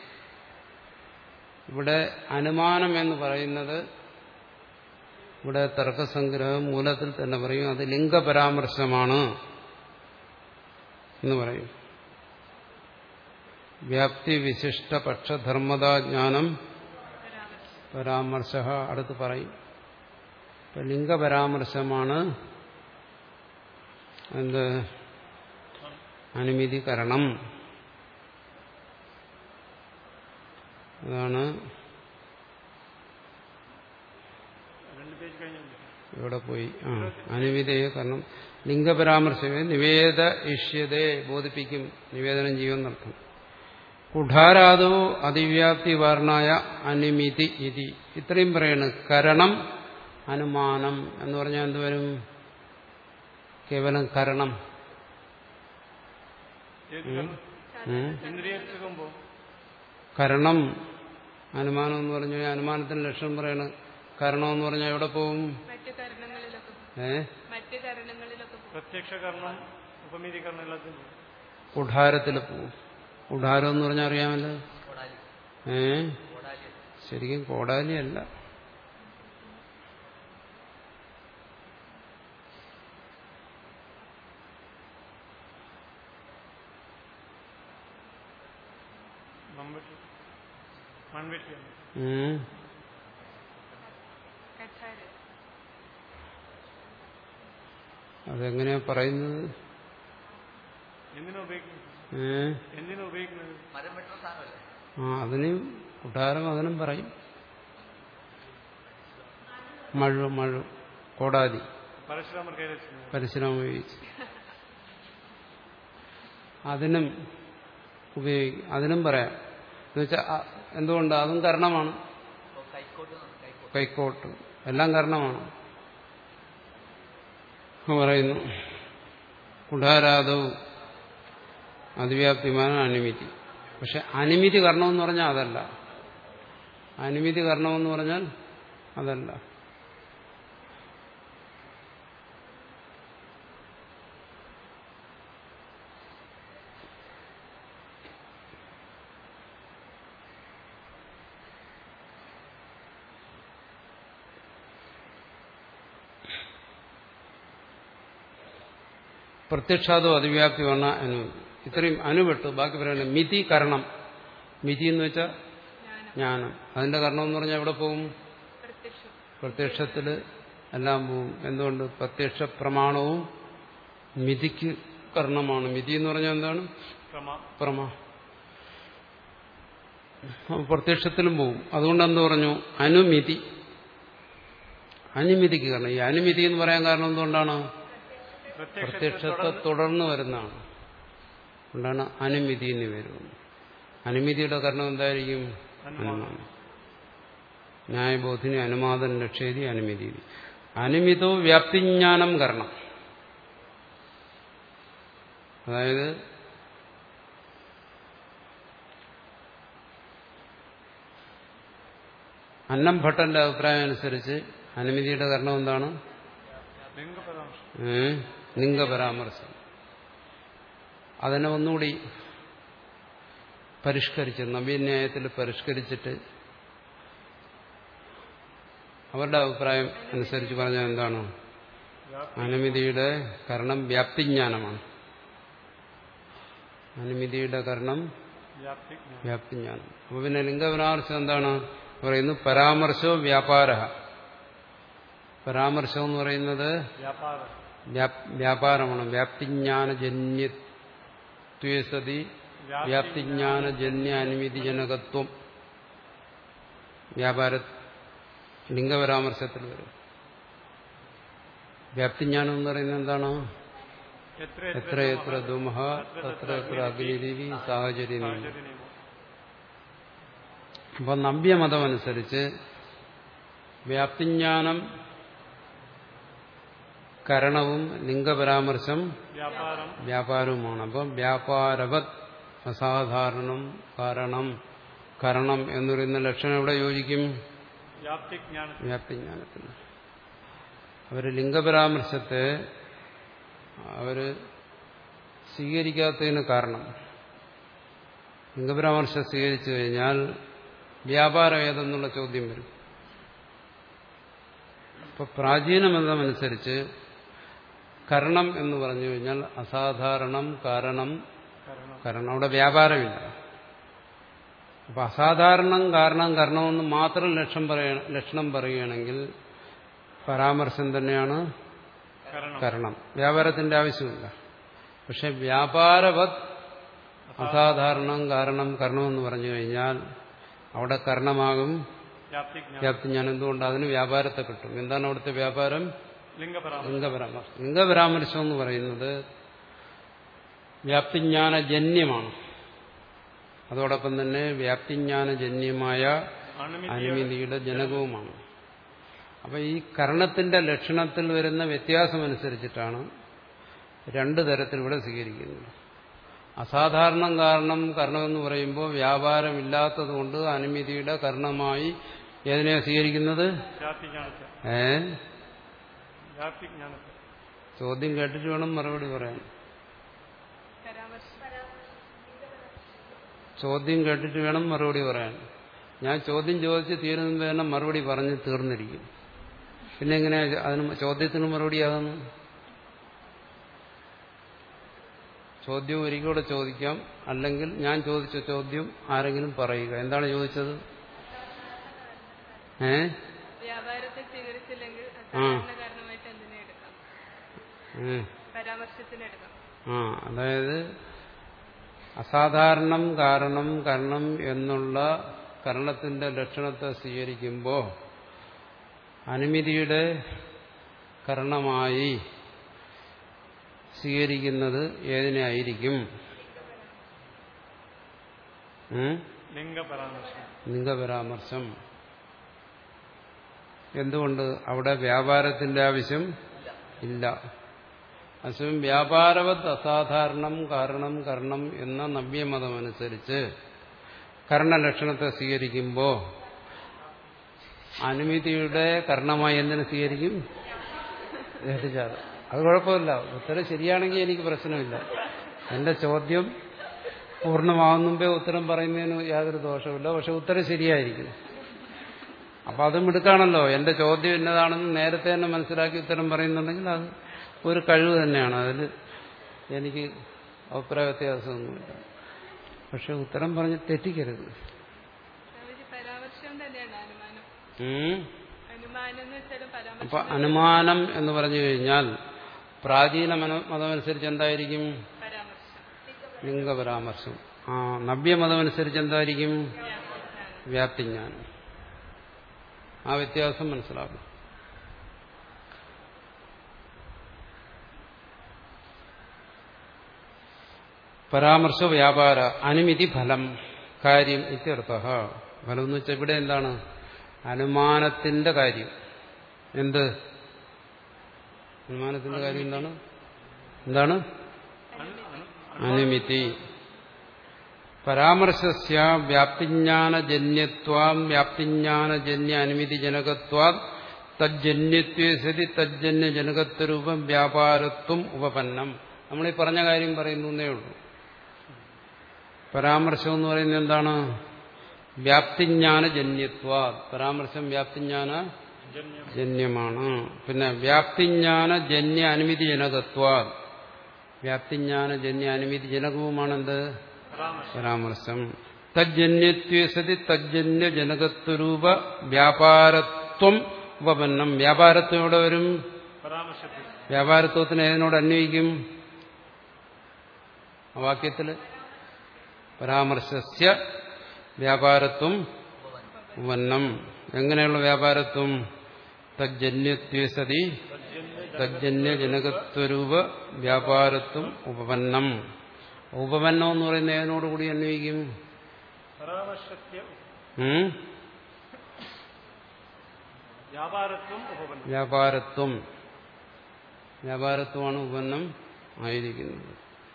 ഇവിടെ അനുമാനം എന്ന് പറയുന്നത്, ഇവിടെ തർക്കസംഗ്രഹം മൂലത്തിൽ തന്നെ പറയും അത് ലിംഗപരാമർശമാണ് എന്ന് പറയും. വ്യാപ്തി വിശിഷ്ട പക്ഷധർമ്മതാജ്ഞാനം പരാമർശ അടുത്ത് പറയും. ഇപ്പൊ ലിംഗപരാമർശമാണ് എന്ത്? അനുമതി കരണം. അതാണ് ഇവിടെ പോയി. ആ അനുമതിയെ കാരണം ലിംഗപരാമർശമേ നിവേദ ഇഷ്യതയെ ബോധിപ്പിക്കും, നിവേദനം ചെയ്യുമെന്നർത്ഥം. കുഠാരാദോ അതിവ്യാപ്തി വർണ്ണായ അനുമിതി ഇതി. ഇത്രയും പറയണ്. കരണം അനുമാനം എന്ന് പറഞ്ഞാൽ എന്തുവരും? കേവലം കരണം. കരണം അനുമാനം എന്ന് പറഞ്ഞു കഴിഞ്ഞാൽ അനുമാനത്തിന് ലക്ഷണം പറയണ്. കരണം എന്ന് പറഞ്ഞാൽ എവിടെ പോവും? കുഠാരത്തിൽ പോവും. കുഠാരം എന്ന് പറഞ്ഞാൽ അറിയാമല്ലോ. ഏ ശരിക്കും കോടാലിയല്ല. അതെങ്ങനെയാ പറയുന്നത്? ആ അതിനും കുട്ടാരം അതിനും പറയും. മഴു മഴു കോടാലി പരശുരാമ ഉപയോഗിച്ച് അതിനും ഉപയോഗിക്കും. അതിനും പറയാം. എന്നുവെച്ചാൽ എന്തുകൊണ്ട്? അതും കർണമാണ്. കൈക്കോട്ട് എല്ലാം കർണമാണ് പറയുന്നു. കുഠാരാദവും അതിവ്യാപ്തിമാന അനുമിതി. പക്ഷെ അനുമിതി കർണമെന്ന് പറഞ്ഞാൽ അതല്ല. അനുമിതി കർണമെന്ന് പറഞ്ഞാൽ അതല്ല. പ്രത്യക്ഷാദോ അതിവ്യാപ്തി വന്ന അനു. ഇത്രയും അനുവിട്ടു. ബാക്കി പറയണേ മിതി കരണം. മിതി എന്ന് വെച്ചാൽ ജ്ഞാനം. അതിന്റെ കരണം എന്ന് പറഞ്ഞാൽ എവിടെ പോകും? പ്രത്യക്ഷത്തിൽ എല്ലാം പോവും. എന്തുകൊണ്ട്? പ്രത്യക്ഷ പ്രമാണവും മിതിക്ക് കർണമാണ്. മിതി എന്ന് പറഞ്ഞാൽ എന്താണ്? പ്രമാ. പ്രത്യക്ഷത്തിലും പോവും. അതുകൊണ്ട് എന്ത് പറഞ്ഞു? അനുമിതി. അനുമിതിക്ക് കാരണം. ഈ അനുമിതി എന്ന് പറയാൻ കാരണം എന്തുകൊണ്ടാണ്? പ്രത്യക്ഷത്തെ തുടർന്ന് വരുന്നതാണ്. അതുകൊണ്ടാണ് അനുമിതി എന്ന് വരുന്നത്. അനുമിതിയുടെ കാരണം എന്തായിരിക്കും? അനുമാനം. ന്യായബോധിനി അനുമാദം ലക്ഷ്യേതി അനുമിതി. അനുമിതോ വ്യാപ്തിജ്ഞാനം കരണം. അതായത് അന്നം ഭട്ടന്റെ അഭിപ്രായം അനുസരിച്ച് അനുമതിയുടെ കരണം എന്താണ്? ലിംഗപരാമർശം. അതിനെ ഒന്നുകൂടി പരിഷ്കരിച്ച് നവീന്യായത്തിൽ പരിഷ്കരിച്ചിട്ട് അവരുടെ അഭിപ്രായം അനുസരിച്ച് പറഞ്ഞാൽ എന്താണ്? അനുമതിയുടെ കരണം വ്യാപ്തിജ്ഞാനമാണ്. അനുമതിയുടെ കരണം വ്യാപ്തിജ്ഞാനം. അപ്പൊ പിന്നെ ലിംഗപരാമർശം എന്താണ് പറയുന്നു? പരാമർശോ വ്യാപാര. പരാമർശം എന്ന് പറയുന്നത് വ്യാപാരമാണ്. വ്യാപ്തിജ്ഞാനജന്യത്വേ സതി വ്യാപ്തിജ്ഞാനജന്യ അനുമതിജനകത്വം വ്യാപാര ലിംഗപരാമർശത്തിൽ വരും. വ്യാപ്തിജ്ഞാനം എന്ന് പറയുന്നത് എന്താണ്? എത്ര എത്ര ധൂമഃ തത്ര എത്ര അഗ്നിരീതി സാഹചര്യം. അപ്പൊ നവ്യമതമനുസരിച്ച് വ്യാപ്തിജ്ഞാനം കരണവും ലിംഗപരാമർശം വ്യാപാരവുമാണ്. അപ്പം വ്യാപാരവത് അസാധാരണം കാരണം കരണം എന്ന് പറയുന്ന ലക്ഷണം എവിടെ യോജിക്കും? വ്യാപ്തിജ്ഞാനത്തിൽ. അവര് ലിംഗപരാമർശത്തെ അവര് സ്വീകരിക്കാത്തതിന് കാരണം, ലിംഗപരാമർശം സ്വീകരിച്ചു കഴിഞ്ഞാൽ വ്യാപാരം ഏതെന്നുള്ള ചോദ്യം വരും. ഇപ്പൊ പ്രാചീനമതമനുസരിച്ച് കരണം എന്ന് പറഞ്ഞു കഴിഞ്ഞാൽ അസാധാരണം കാരണം കാരണം അവിടെ വ്യാപാരമില്ല. അപ്പൊ അസാധാരണം കാരണം കരണമെന്ന് മാത്രം ലക്ഷണം പറയ ലക്ഷണം പറയുകയാണെങ്കിൽ പരാമർശം തന്നെയാണ് കരണം. വ്യാപാരത്തിന്റെ ആവശ്യമില്ല. പക്ഷെ വ്യാപാരവത് അസാധാരണം കാരണം കരണമെന്ന് പറഞ്ഞു കഴിഞ്ഞാൽ അവിടെ കരണമാകും വ്യാപ്തിജ്ഞാനം. എന്തുകൊണ്ട്? അതിന് വ്യാപാരത്തെ കിട്ടും. എന്താണ് അവിടുത്തെ വ്യാപാരം? ലിംഗപരാമർശം. ലിംഗപരാമർശം എന്ന് പറയുന്നത് വ്യാപ്തിജ്ഞാനജന്യമാണ്. അതോടൊപ്പം തന്നെ വ്യാപ്തിജ്ഞാനജന്യമായ അനുമതിയുടെ ജനകവുമാണ്. അപ്പൊ ഈ കരണത്തിന്റെ ലക്ഷണത്തിൽ വരുന്ന വ്യത്യാസമനുസരിച്ചിട്ടാണ് രണ്ടു തരത്തിൽ ഇവിടെ സ്വീകരിക്കുന്നത്. അസാധാരണം കാരണം കരണമെന്ന് പറയുമ്പോൾ വ്യാപാരമില്ലാത്തതുകൊണ്ട് അനുമതിയുടെ കരണമായി ഏതിനെയാ സ്വീകരിക്കുന്നത്? ഏ ചോദ്യം കേട്ടിട്ട് വേണം മറുപടി പറയാൻ. ചോദ്യം കേട്ടിട്ട് വേണം മറുപടി പറയാൻ. ഞാൻ ചോദ്യം ചോദിച്ച് തീരുന്നതിന് തന്നെ മറുപടി പറഞ്ഞ് തീർന്നിരിക്കും. പിന്നെ എങ്ങനെയാ അതിന് ചോദ്യത്തിന് മറുപടിയാകുന്നു? ചോദ്യം ഒരിക്കലൂടെ ചോദിക്കാം, അല്ലെങ്കിൽ ഞാൻ ചോദിച്ച ചോദ്യം ആരെങ്കിലും പറയുക. എന്താണ് ചോദിച്ചത്? ഏ വ്യാപാരത്തെ സ്വീകരിച്ചില്ലെങ്കിൽ കാരണമായിട്ട് എന്തിനെ എടുക്കാം? പരാമർശത്തിന് എടുക്കാം. ആ അതായത് അസാധാരണം കാരണം കരണം എന്നുള്ള കരണത്തിന്റെ ലക്ഷണത്തെ സ്വീകരിക്കുമ്പോൾ അനുമതിയുടെ കരണമായി സ്വീകരിക്കുന്നത് ഏതിനെ ആയിരിക്കും? ലിംഗപരാമർശം. എന്തുകൊണ്ട്? അവിടെ വ്യാപാരത്തിന്റെ ആവശ്യം ഇല്ല. അസുഖം വ്യാപാരവത് അസാധാരണം കാരണം കരണം എന്ന നവ്യമതമനുസരിച്ച് കരണലക്ഷണത്തെ സ്വീകരിക്കുമ്പോൾ അനുമതിയുടെ കരണമായി എന്തിനെ സ്വീകരിക്കും? അത് കുഴപ്പമില്ല. ഉത്തരം ശരിയാണെങ്കിൽ എനിക്ക് പ്രശ്നമില്ല. എന്റെ ചോദ്യം പൂർണ്ണമാകുന്ന മുമ്പേ ഉത്തരം പറയുന്നതിന് യാതൊരു ദോഷമില്ല. പക്ഷെ ഉത്തരം ശരിയായിരിക്കും. അപ്പൊ അതും എടുക്കാണല്ലോ. എന്റെ ചോദ്യം എന്നതാണെന്ന് നേരത്തെ തന്നെ മനസ്സിലാക്കി ഉത്തരം പറയുന്നുണ്ടെങ്കിൽ അത് ഒരു കഴിവ് തന്നെയാണ്. അതിൽ എനിക്ക് അഭിപ്രായ വ്യത്യാസമൊന്നുമില്ല. പക്ഷെ ഉത്തരം പറഞ്ഞ് തെറ്റിക്കരുത്. അപ്പൊ അനുമാനം എന്ന് പറഞ്ഞു കഴിഞ്ഞാൽ പ്രാചീന മതമനുസരിച്ച് എന്തായിരിക്കും? ലിംഗപരാമർശം. ആ നവ്യമതമനുസരിച്ച് എന്തായിരിക്കും? വ്യാപ്തിജ്ഞാനം. ആ വ്യത്യാസം മനസ്സിലാക്കും. പരാമർശ വ്യാപാര അനുമതി ഫലം കാര്യം ഇത്യർത്ഥ. ഫലം എന്ന് വെച്ചാൽ ഇവിടെ എന്താണ്? അനുമാനത്തിന്റെ കാര്യം. എന്ത് അനുമാനത്തിന്റെ കാര്യം എന്താണ്? എന്താണ്? അനുമിതി. പരാമർശസ്യ വ്യാപ്തിജ്ഞാനജന്യത്വാം വ്യാപ്തിജ്ഞാനജന്യ അനുമിതി ജനകത്വാം തജ്ജന്യത്വേ സതി തജ്ജന്യജനകത്വരൂപം വ്യാപാരത്വം ഉപപന്നം. നമ്മളീ പറഞ്ഞ കാര്യം പറയുന്നേ ഉള്ളൂ. പരാമർശം എന്ന് പറയുന്നത് എന്താണ്? വ്യാപ്തിജ്ഞാനജന്യത്വാ. പരാമർശം വ്യാപ്തിജ്ഞാന ജന്യമാണ്. പിന്നെ വ്യാപ്തിജ്ഞാനജന്യ അനുമിതി ജനകത്വാ. വ്യാപ്തിജ്ഞാനജന്യ അനുമിതി ജനകവുമാണെന്ത്? പരാമർശം. തജ്ജന്യത്വേ സതി തജ്ജന്യ ജനകത്വരൂപ വ്യാപാരത്വം ഉപപന്നം. വ്യാപാരത്വം എവിടെ വരും? വ്യാപാരത്വത്തിന് ഏതിനോട് അന്വയിക്കും? ആ വാക്യത്തില് പരാമർശസ്യ വ്യാപാരത്വം ഉപന്നം. എങ്ങനെയുള്ള വ്യാപാരത്വം? തജ്ജന്യത്വേ സതി തജ്ജന്യ ജനകത്വരൂപ വ്യാപാരത്വം ഉപപന്നം. ഉപപന്നം എന്ന് പറയുന്ന ഏതിനോടുകൂടി അന്വയിക്കും? വ്യാപാരത്വം. വ്യാപാരത്വമാണ് ഉപന്നം ആയിരിക്കുന്നത്.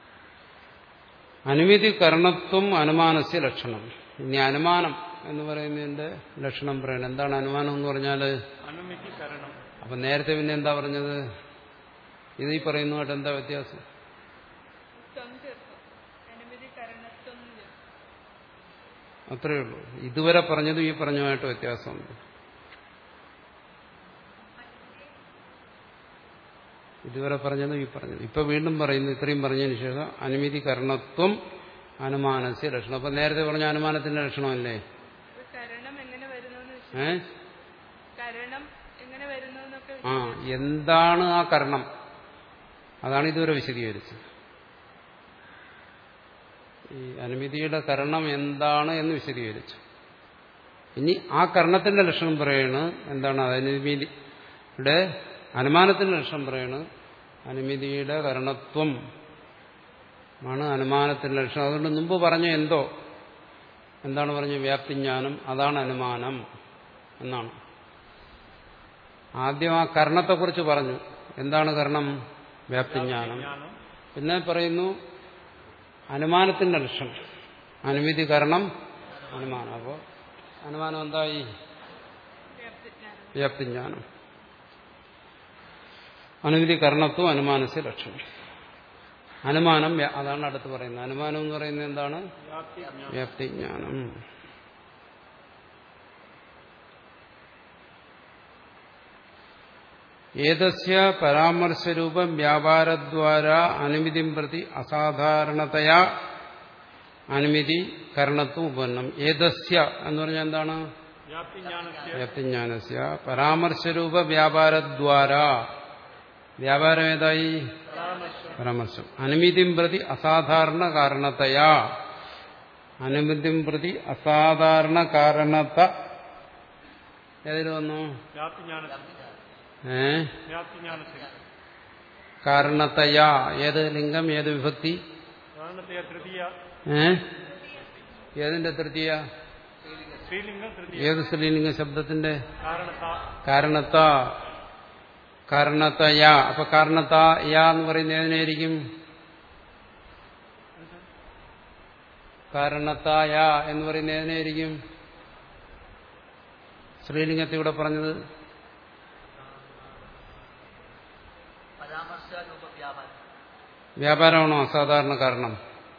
അനുമിതി കരണത്വം അനുമാനസ്യ ലക്ഷണം. ഇനി അനുമാനം എന്ന് പറയുന്നതിന്റെ ലക്ഷണം പറയണം. എന്താണ് അനുമാനം എന്ന് പറഞ്ഞാൽ? അപ്പൊ നേരത്തെ പിന്നെ എന്താ പറഞ്ഞത്? ഇത് ഈ പറയുന്നതായിട്ട് എന്താ വ്യത്യാസം? അത്രയേ ഉള്ളൂ. ഇതുവരെ പറഞ്ഞതും ഈ പറഞ്ഞതുമായിട്ട് വ്യത്യാസമുണ്ട്. ഇതുവരെ പറഞ്ഞതും ഈ പറഞ്ഞത് ഇപ്പൊ വീണ്ടും പറയുന്നു. ഇത്രയും പറഞ്ഞതിന് ശേഷം അനുമിതി കരണത്വം അനുമാനസ്യ ലക്ഷണം. അപ്പൊ നേരത്തെ പറഞ്ഞ അനുമാനത്തിന്റെ ലക്ഷണമല്ലേ? ഏ ആ എന്താണ് ആ കരണം? അതാണ് ഇതുവരെ വിശദീകരിച്ചത്. ഈ അനുമതിയുടെ കരണം എന്താണ് എന്ന് വിശദീകരിച്ചു. ഇനി ആ കർണത്തിന്റെ ലക്ഷണം പറയണ്. എന്താണ്? അനുമതിയുടെ അനുമാനത്തിന്റെ ലക്ഷണം പറയണ്. അനുമതിയുടെ കരണത്വം ആണ് അനുമാനത്തിന്റെ ലക്ഷണം. അതുകൊണ്ട് മുമ്പ് പറഞ്ഞ എന്തോ എന്താണ് പറഞ്ഞ വ്യാപ്തിജ്ഞാനം, അതാണ് അനുമാനം എന്നാണ്. ആദ്യം ആ കർണത്തെക്കുറിച്ച് പറഞ്ഞു. എന്താണ് കർണം? വ്യാപ്തിജ്ഞാനം. പിന്നെ പറയുന്നു അനുമാനത്തിന്റെ ലക്ഷണം. അനുമതി കരണം അനുമാനം. അപ്പോൾ അനുമാനം എന്തായി? വ്യാപ്തിജ്ഞാനം. അനുമതി കരണത്വം അനുമാനസ്യ ലക്ഷണം. അനുമാനം അതാണ് അടുത്ത് പറയുന്നത്. അനുമാനം എന്ന് പറയുന്നത് എന്താണ്? വ്യാപ്തിജ്ഞാനം. ഏതസ്യ പരാമർശരൂപം വ്യാപാരദ്വാര അനുമതിം പ്രതി അസാധാരണതയാ അനുമതി കരണത്വം ഉപന്നം. ഏതസ്യ എന്ന് പറഞ്ഞാൽ എന്താണ്? വ്യാപ്തിജ്ഞാനസ്യ പരാമർശരൂപ വ്യാപാരദ്വാര. വ്യാപാരം ഏതായി? പരാമർശം. അനുമതിം പ്രതി അസാധാരണ കാരണതയാ. അനുമതിം പ്രതി അസാധാരണ കാരണത ഏതിൽ വന്നു? ഏ കാരണതയാ. ഏത് ലിംഗം? ഏത് വിഭക്തി? ഏ ഏതിന്റെ തൃതീയ? ഏത് സ്ത്രീലിംഗ ശബ്ദത്തിന്റെ? കാരണത്ത. കാരണതയ. അപ്പൊ കാരണത യാ എന്ന് പറയുന്നത് ഏതിനായിരിക്കും? കാരണതായ എന്ന് പറയുന്നത് ഏതിനായിരിക്കും? സ്ത്രീലിംഗത്തെ ഇവിടെ പറഞ്ഞത് വ്യാപാരമാണോ അസാധാരണ കാരണം?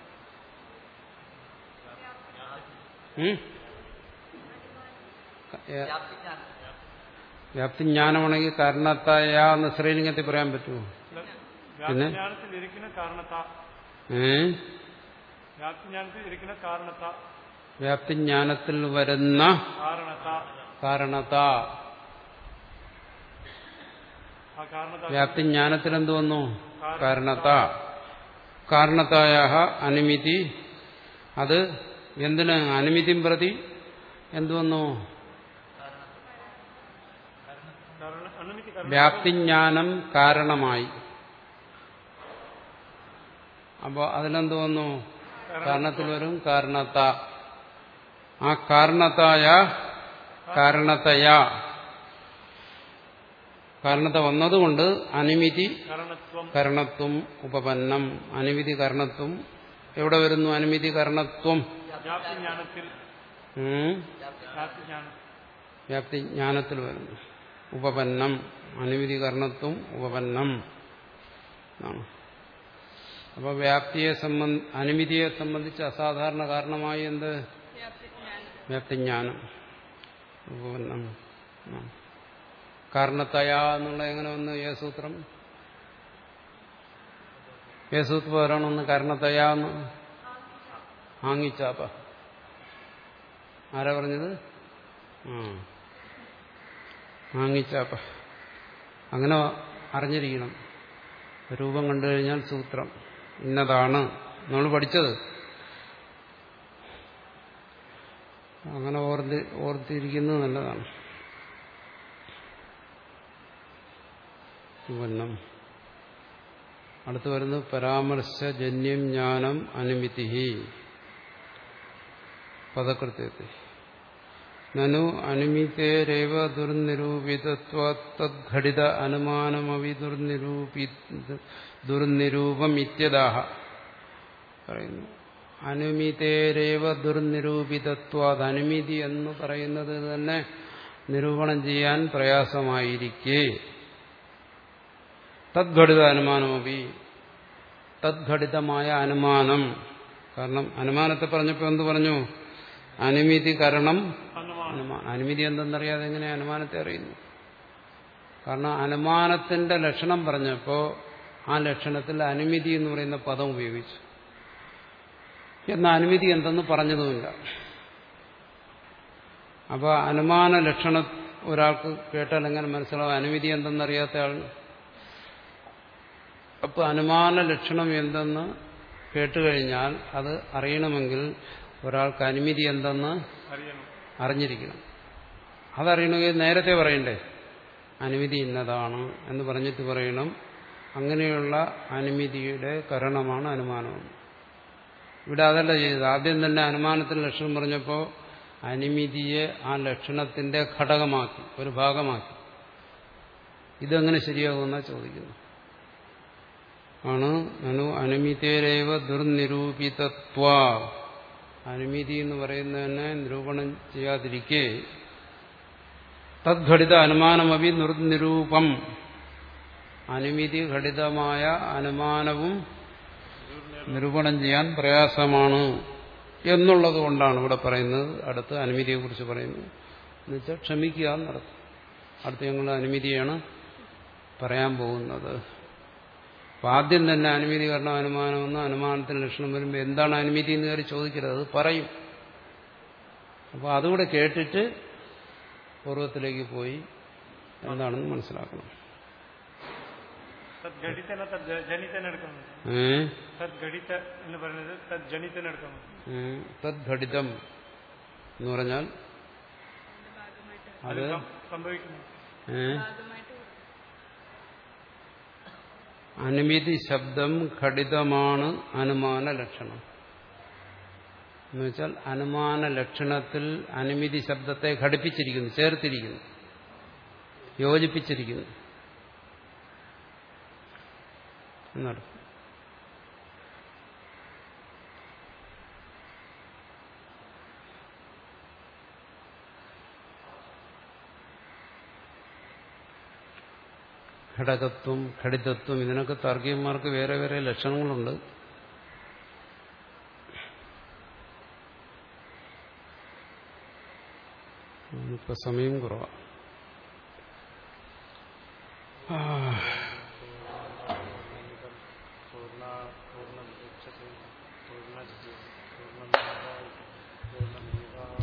വ്യാപ്തിജ്ഞാനമാണെങ്കിൽ കാരണത്തായ എന്ന് സ്ത്രീലിംഗത്തിൽ പറയാൻ പറ്റുമോ? പിന്നെ ഏ വ്യാപ്തിജ്ഞാനത്തിൽ വരുന്ന കാരണത. വ്യാപ്തിജ്ഞാനത്തിൽ എന്ത് വന്നു? കാരണത. കാരണതായ അനുമതി. അത് എന്തിന്? അനുമതിം പ്രതി എന്തു വന്നു? വ്യാപ്തിജ്ഞാനം കാരണമായി. അപ്പോ അതിലെന്ത് വന്നു? കാരണത്തിൽ വരും കാരണത. ആ കാരണതായ കാരണതയാ കാരണത വന്നതുകൊണ്ട് അനുമിതി കാരണത്വം കരണത്വം ഉപപന്നം. അനുമിതി കരണത്വം എവിടെ വരുന്നു? അനുമിതി കരണത്വം വ്യാപ്തിജ്ഞാനത്തിൽ ഉം. വ്യാപ്തിജ്ഞാനം വ്യാപ്തി ജ്ഞാനത്തിൽ വരുന്നു. ഉപപന്നം അനുമിതി കരണത്വം ഉപപന്നം ആണ്. അപ്പോൾ വ്യാപ്തിയെ സംബന്ധ അനുമിതിയെ സംബന്ധിച്ച് അസാധാരണ കാരണമായി എന്ത്? വ്യാപ്തിജ്ഞാനം ഉപപന്നം. കാരണത്തയ എന്നുള്ള എങ്ങനെ വന്ന് ഏ സൂത്രം? ഏ സൂത്രം വരണമെന്ന് കാരണത്തയാന്ന് ആങ്ങിച്ചാപ്പ ആരാ പറഞ്ഞത്? ആ ആങ്ങിച്ചാപ്പ. അങ്ങനെ അറിഞ്ഞിരിക്കണം. രൂപം കണ്ടു കഴിഞ്ഞാൽ സൂത്രം ഇന്നതാണ് നമ്മൾ പഠിച്ചത്. അങ്ങനെ ഓർത്തി ഓർത്തിരിക്കുന്നത് നല്ലതാണ്. ഉപന്നം. അടുത്ത് വരുന്നത് പരാമർശജന്യം ജ്ഞാനം അനുമിതി പദകൃത്യത്തെ നനു അനുമിതേരേവ ദുർനിരൂപിതത്വദ്ഘടിത അനുമാനമവി ദുർനിരൂപി ദുർനിരൂപം ഇത്യദാഹ പറയുന്നു. അനുമിതേരേവ ദുർനിരൂപിതത്വാദ് അനുമിതി എന്ന് പറയുന്നത് തന്നെ നിരൂപണം ചെയ്യാൻ പ്രയാസമായിരിക്കെ തദ്ഘടിത അനുമാനമവി തദ്ഘടിതമായ അനുമാനം. കാരണം അനുമാനത്തെ പറഞ്ഞപ്പോൾ എന്ത് പറഞ്ഞു? അനുമിതി കരണം അനുമാനം. അനുമിതി എന്തെന്നറിയാതെ എങ്ങനെ അനുമാനത്തെ അറിയുന്നു? കാരണം അനുമാനത്തിന്റെ ലക്ഷണം പറഞ്ഞപ്പോൾ ആ ലക്ഷണത്തിൽ അനുമിതി എന്ന് പറയുന്ന പദം ഉപയോഗിച്ചു. എന്നാൽ അനുമിതി എന്തെന്ന് പറഞ്ഞതുമില്ല. അപ്പോൾ അനുമാന ലക്ഷണം ഒരാൾക്ക് കേട്ടാൽ എങ്ങനെ മനസ്സിലാവും അനുമിതി എന്തെന്നറിയാത്ത ആൾ? അപ്പോൾ അനുമാന ലക്ഷണം എന്തെന്ന് കേട്ടുകഴിഞ്ഞാൽ അത് അറിയണമെങ്കിൽ ഒരാൾക്ക് അനുമിതി എന്തെന്ന് അറിഞ്ഞിരിക്കണം. അതറിയണമെങ്കിൽ നേരത്തെ പറയണ്ടേ അനുമിതി ഇന്നതാണ് എന്ന് പറഞ്ഞിട്ട് പറയണം. അങ്ങനെയുള്ള അനുമിതിയുടെ കരണമാണ് അനുമാനം. ഇവിടെ അതല്ല ചെയ്തത്. ആദ്യം തന്നെ അനുമാനത്തിന്റെ ലക്ഷണം പറഞ്ഞപ്പോൾ അനുമിതിയെ ആ ലക്ഷണത്തിന്റെ ഘടകമാക്കി, ഒരു ഭാഗമാക്കി. ഇതെങ്ങനെ ശരിയാകുമെന്നാണ് ചോദിക്കുന്നു. ആണ് നനു അനുമിതേരേവ ദുർനിരൂപിതത്വ. അനുമിതി എന്ന് പറയുന്നതിനെ നിരൂപണം ചെയ്യാതിരിക്കെ തദ്ഘടിത അനുമാനമവി നിർനിരൂപം അനുമിതി ഘടിതമായ അനുമാനവും നിരൂപണം ചെയ്യാൻ പ്രയാസമാണ് എന്നുള്ളത് കൊണ്ടാണ് ഇവിടെ പറയുന്നത്. അടുത്ത് അനുമതിയെക്കുറിച്ച് പറയുന്നു. എന്നുവെച്ചാൽ ക്ഷമിക്കുക എന്നർത്ഥം. അടുത്ത് ഞങ്ങൾ അനുമതിയാണ് പറയാൻ പോകുന്നത്. അപ്പം ആദ്യം തന്നെ അനുമതി കാരണം അനുമാനമെന്ന് അനുമാനത്തിന് ലക്ഷണം വരുമ്പോൾ എന്താണ് അനുമതി എന്ന് കയറി ചോദിക്കരുത്. അത് പറയും. അപ്പോൾ അതുകൂടെ കേട്ടിട്ട് പൂർവ്വത്തിലേക്ക് പോയി എന്താണെന്ന് മനസ്സിലാക്കണം. തദ്ഘടിതം എന്ന് പറഞ്ഞാൽ അത് അനുമിതി ശബ്ദം ഘടിതമാണ് അനുമാന ലക്ഷണം എന്ന് വെച്ചാൽ അനുമാന ലക്ഷണത്തിൽ അനുമിതി ശബ്ദത്തെ ഘടിപ്പിച്ചിരിക്കുന്നു, ചേർത്തിരിക്കുന്നു, യോജിപ്പിച്ചിരിക്കുന്നു എന്നർത്ഥം. ഘടകത്വം ഘടിതത്വം ഇതിനൊക്കെ താർക്കികന്മാർക്ക് വേറെ വേറെ ലക്ഷണങ്ങളുണ്ട്. ഇപ്പൊ സമയം കുറവാണ്. പൂർണ്ണ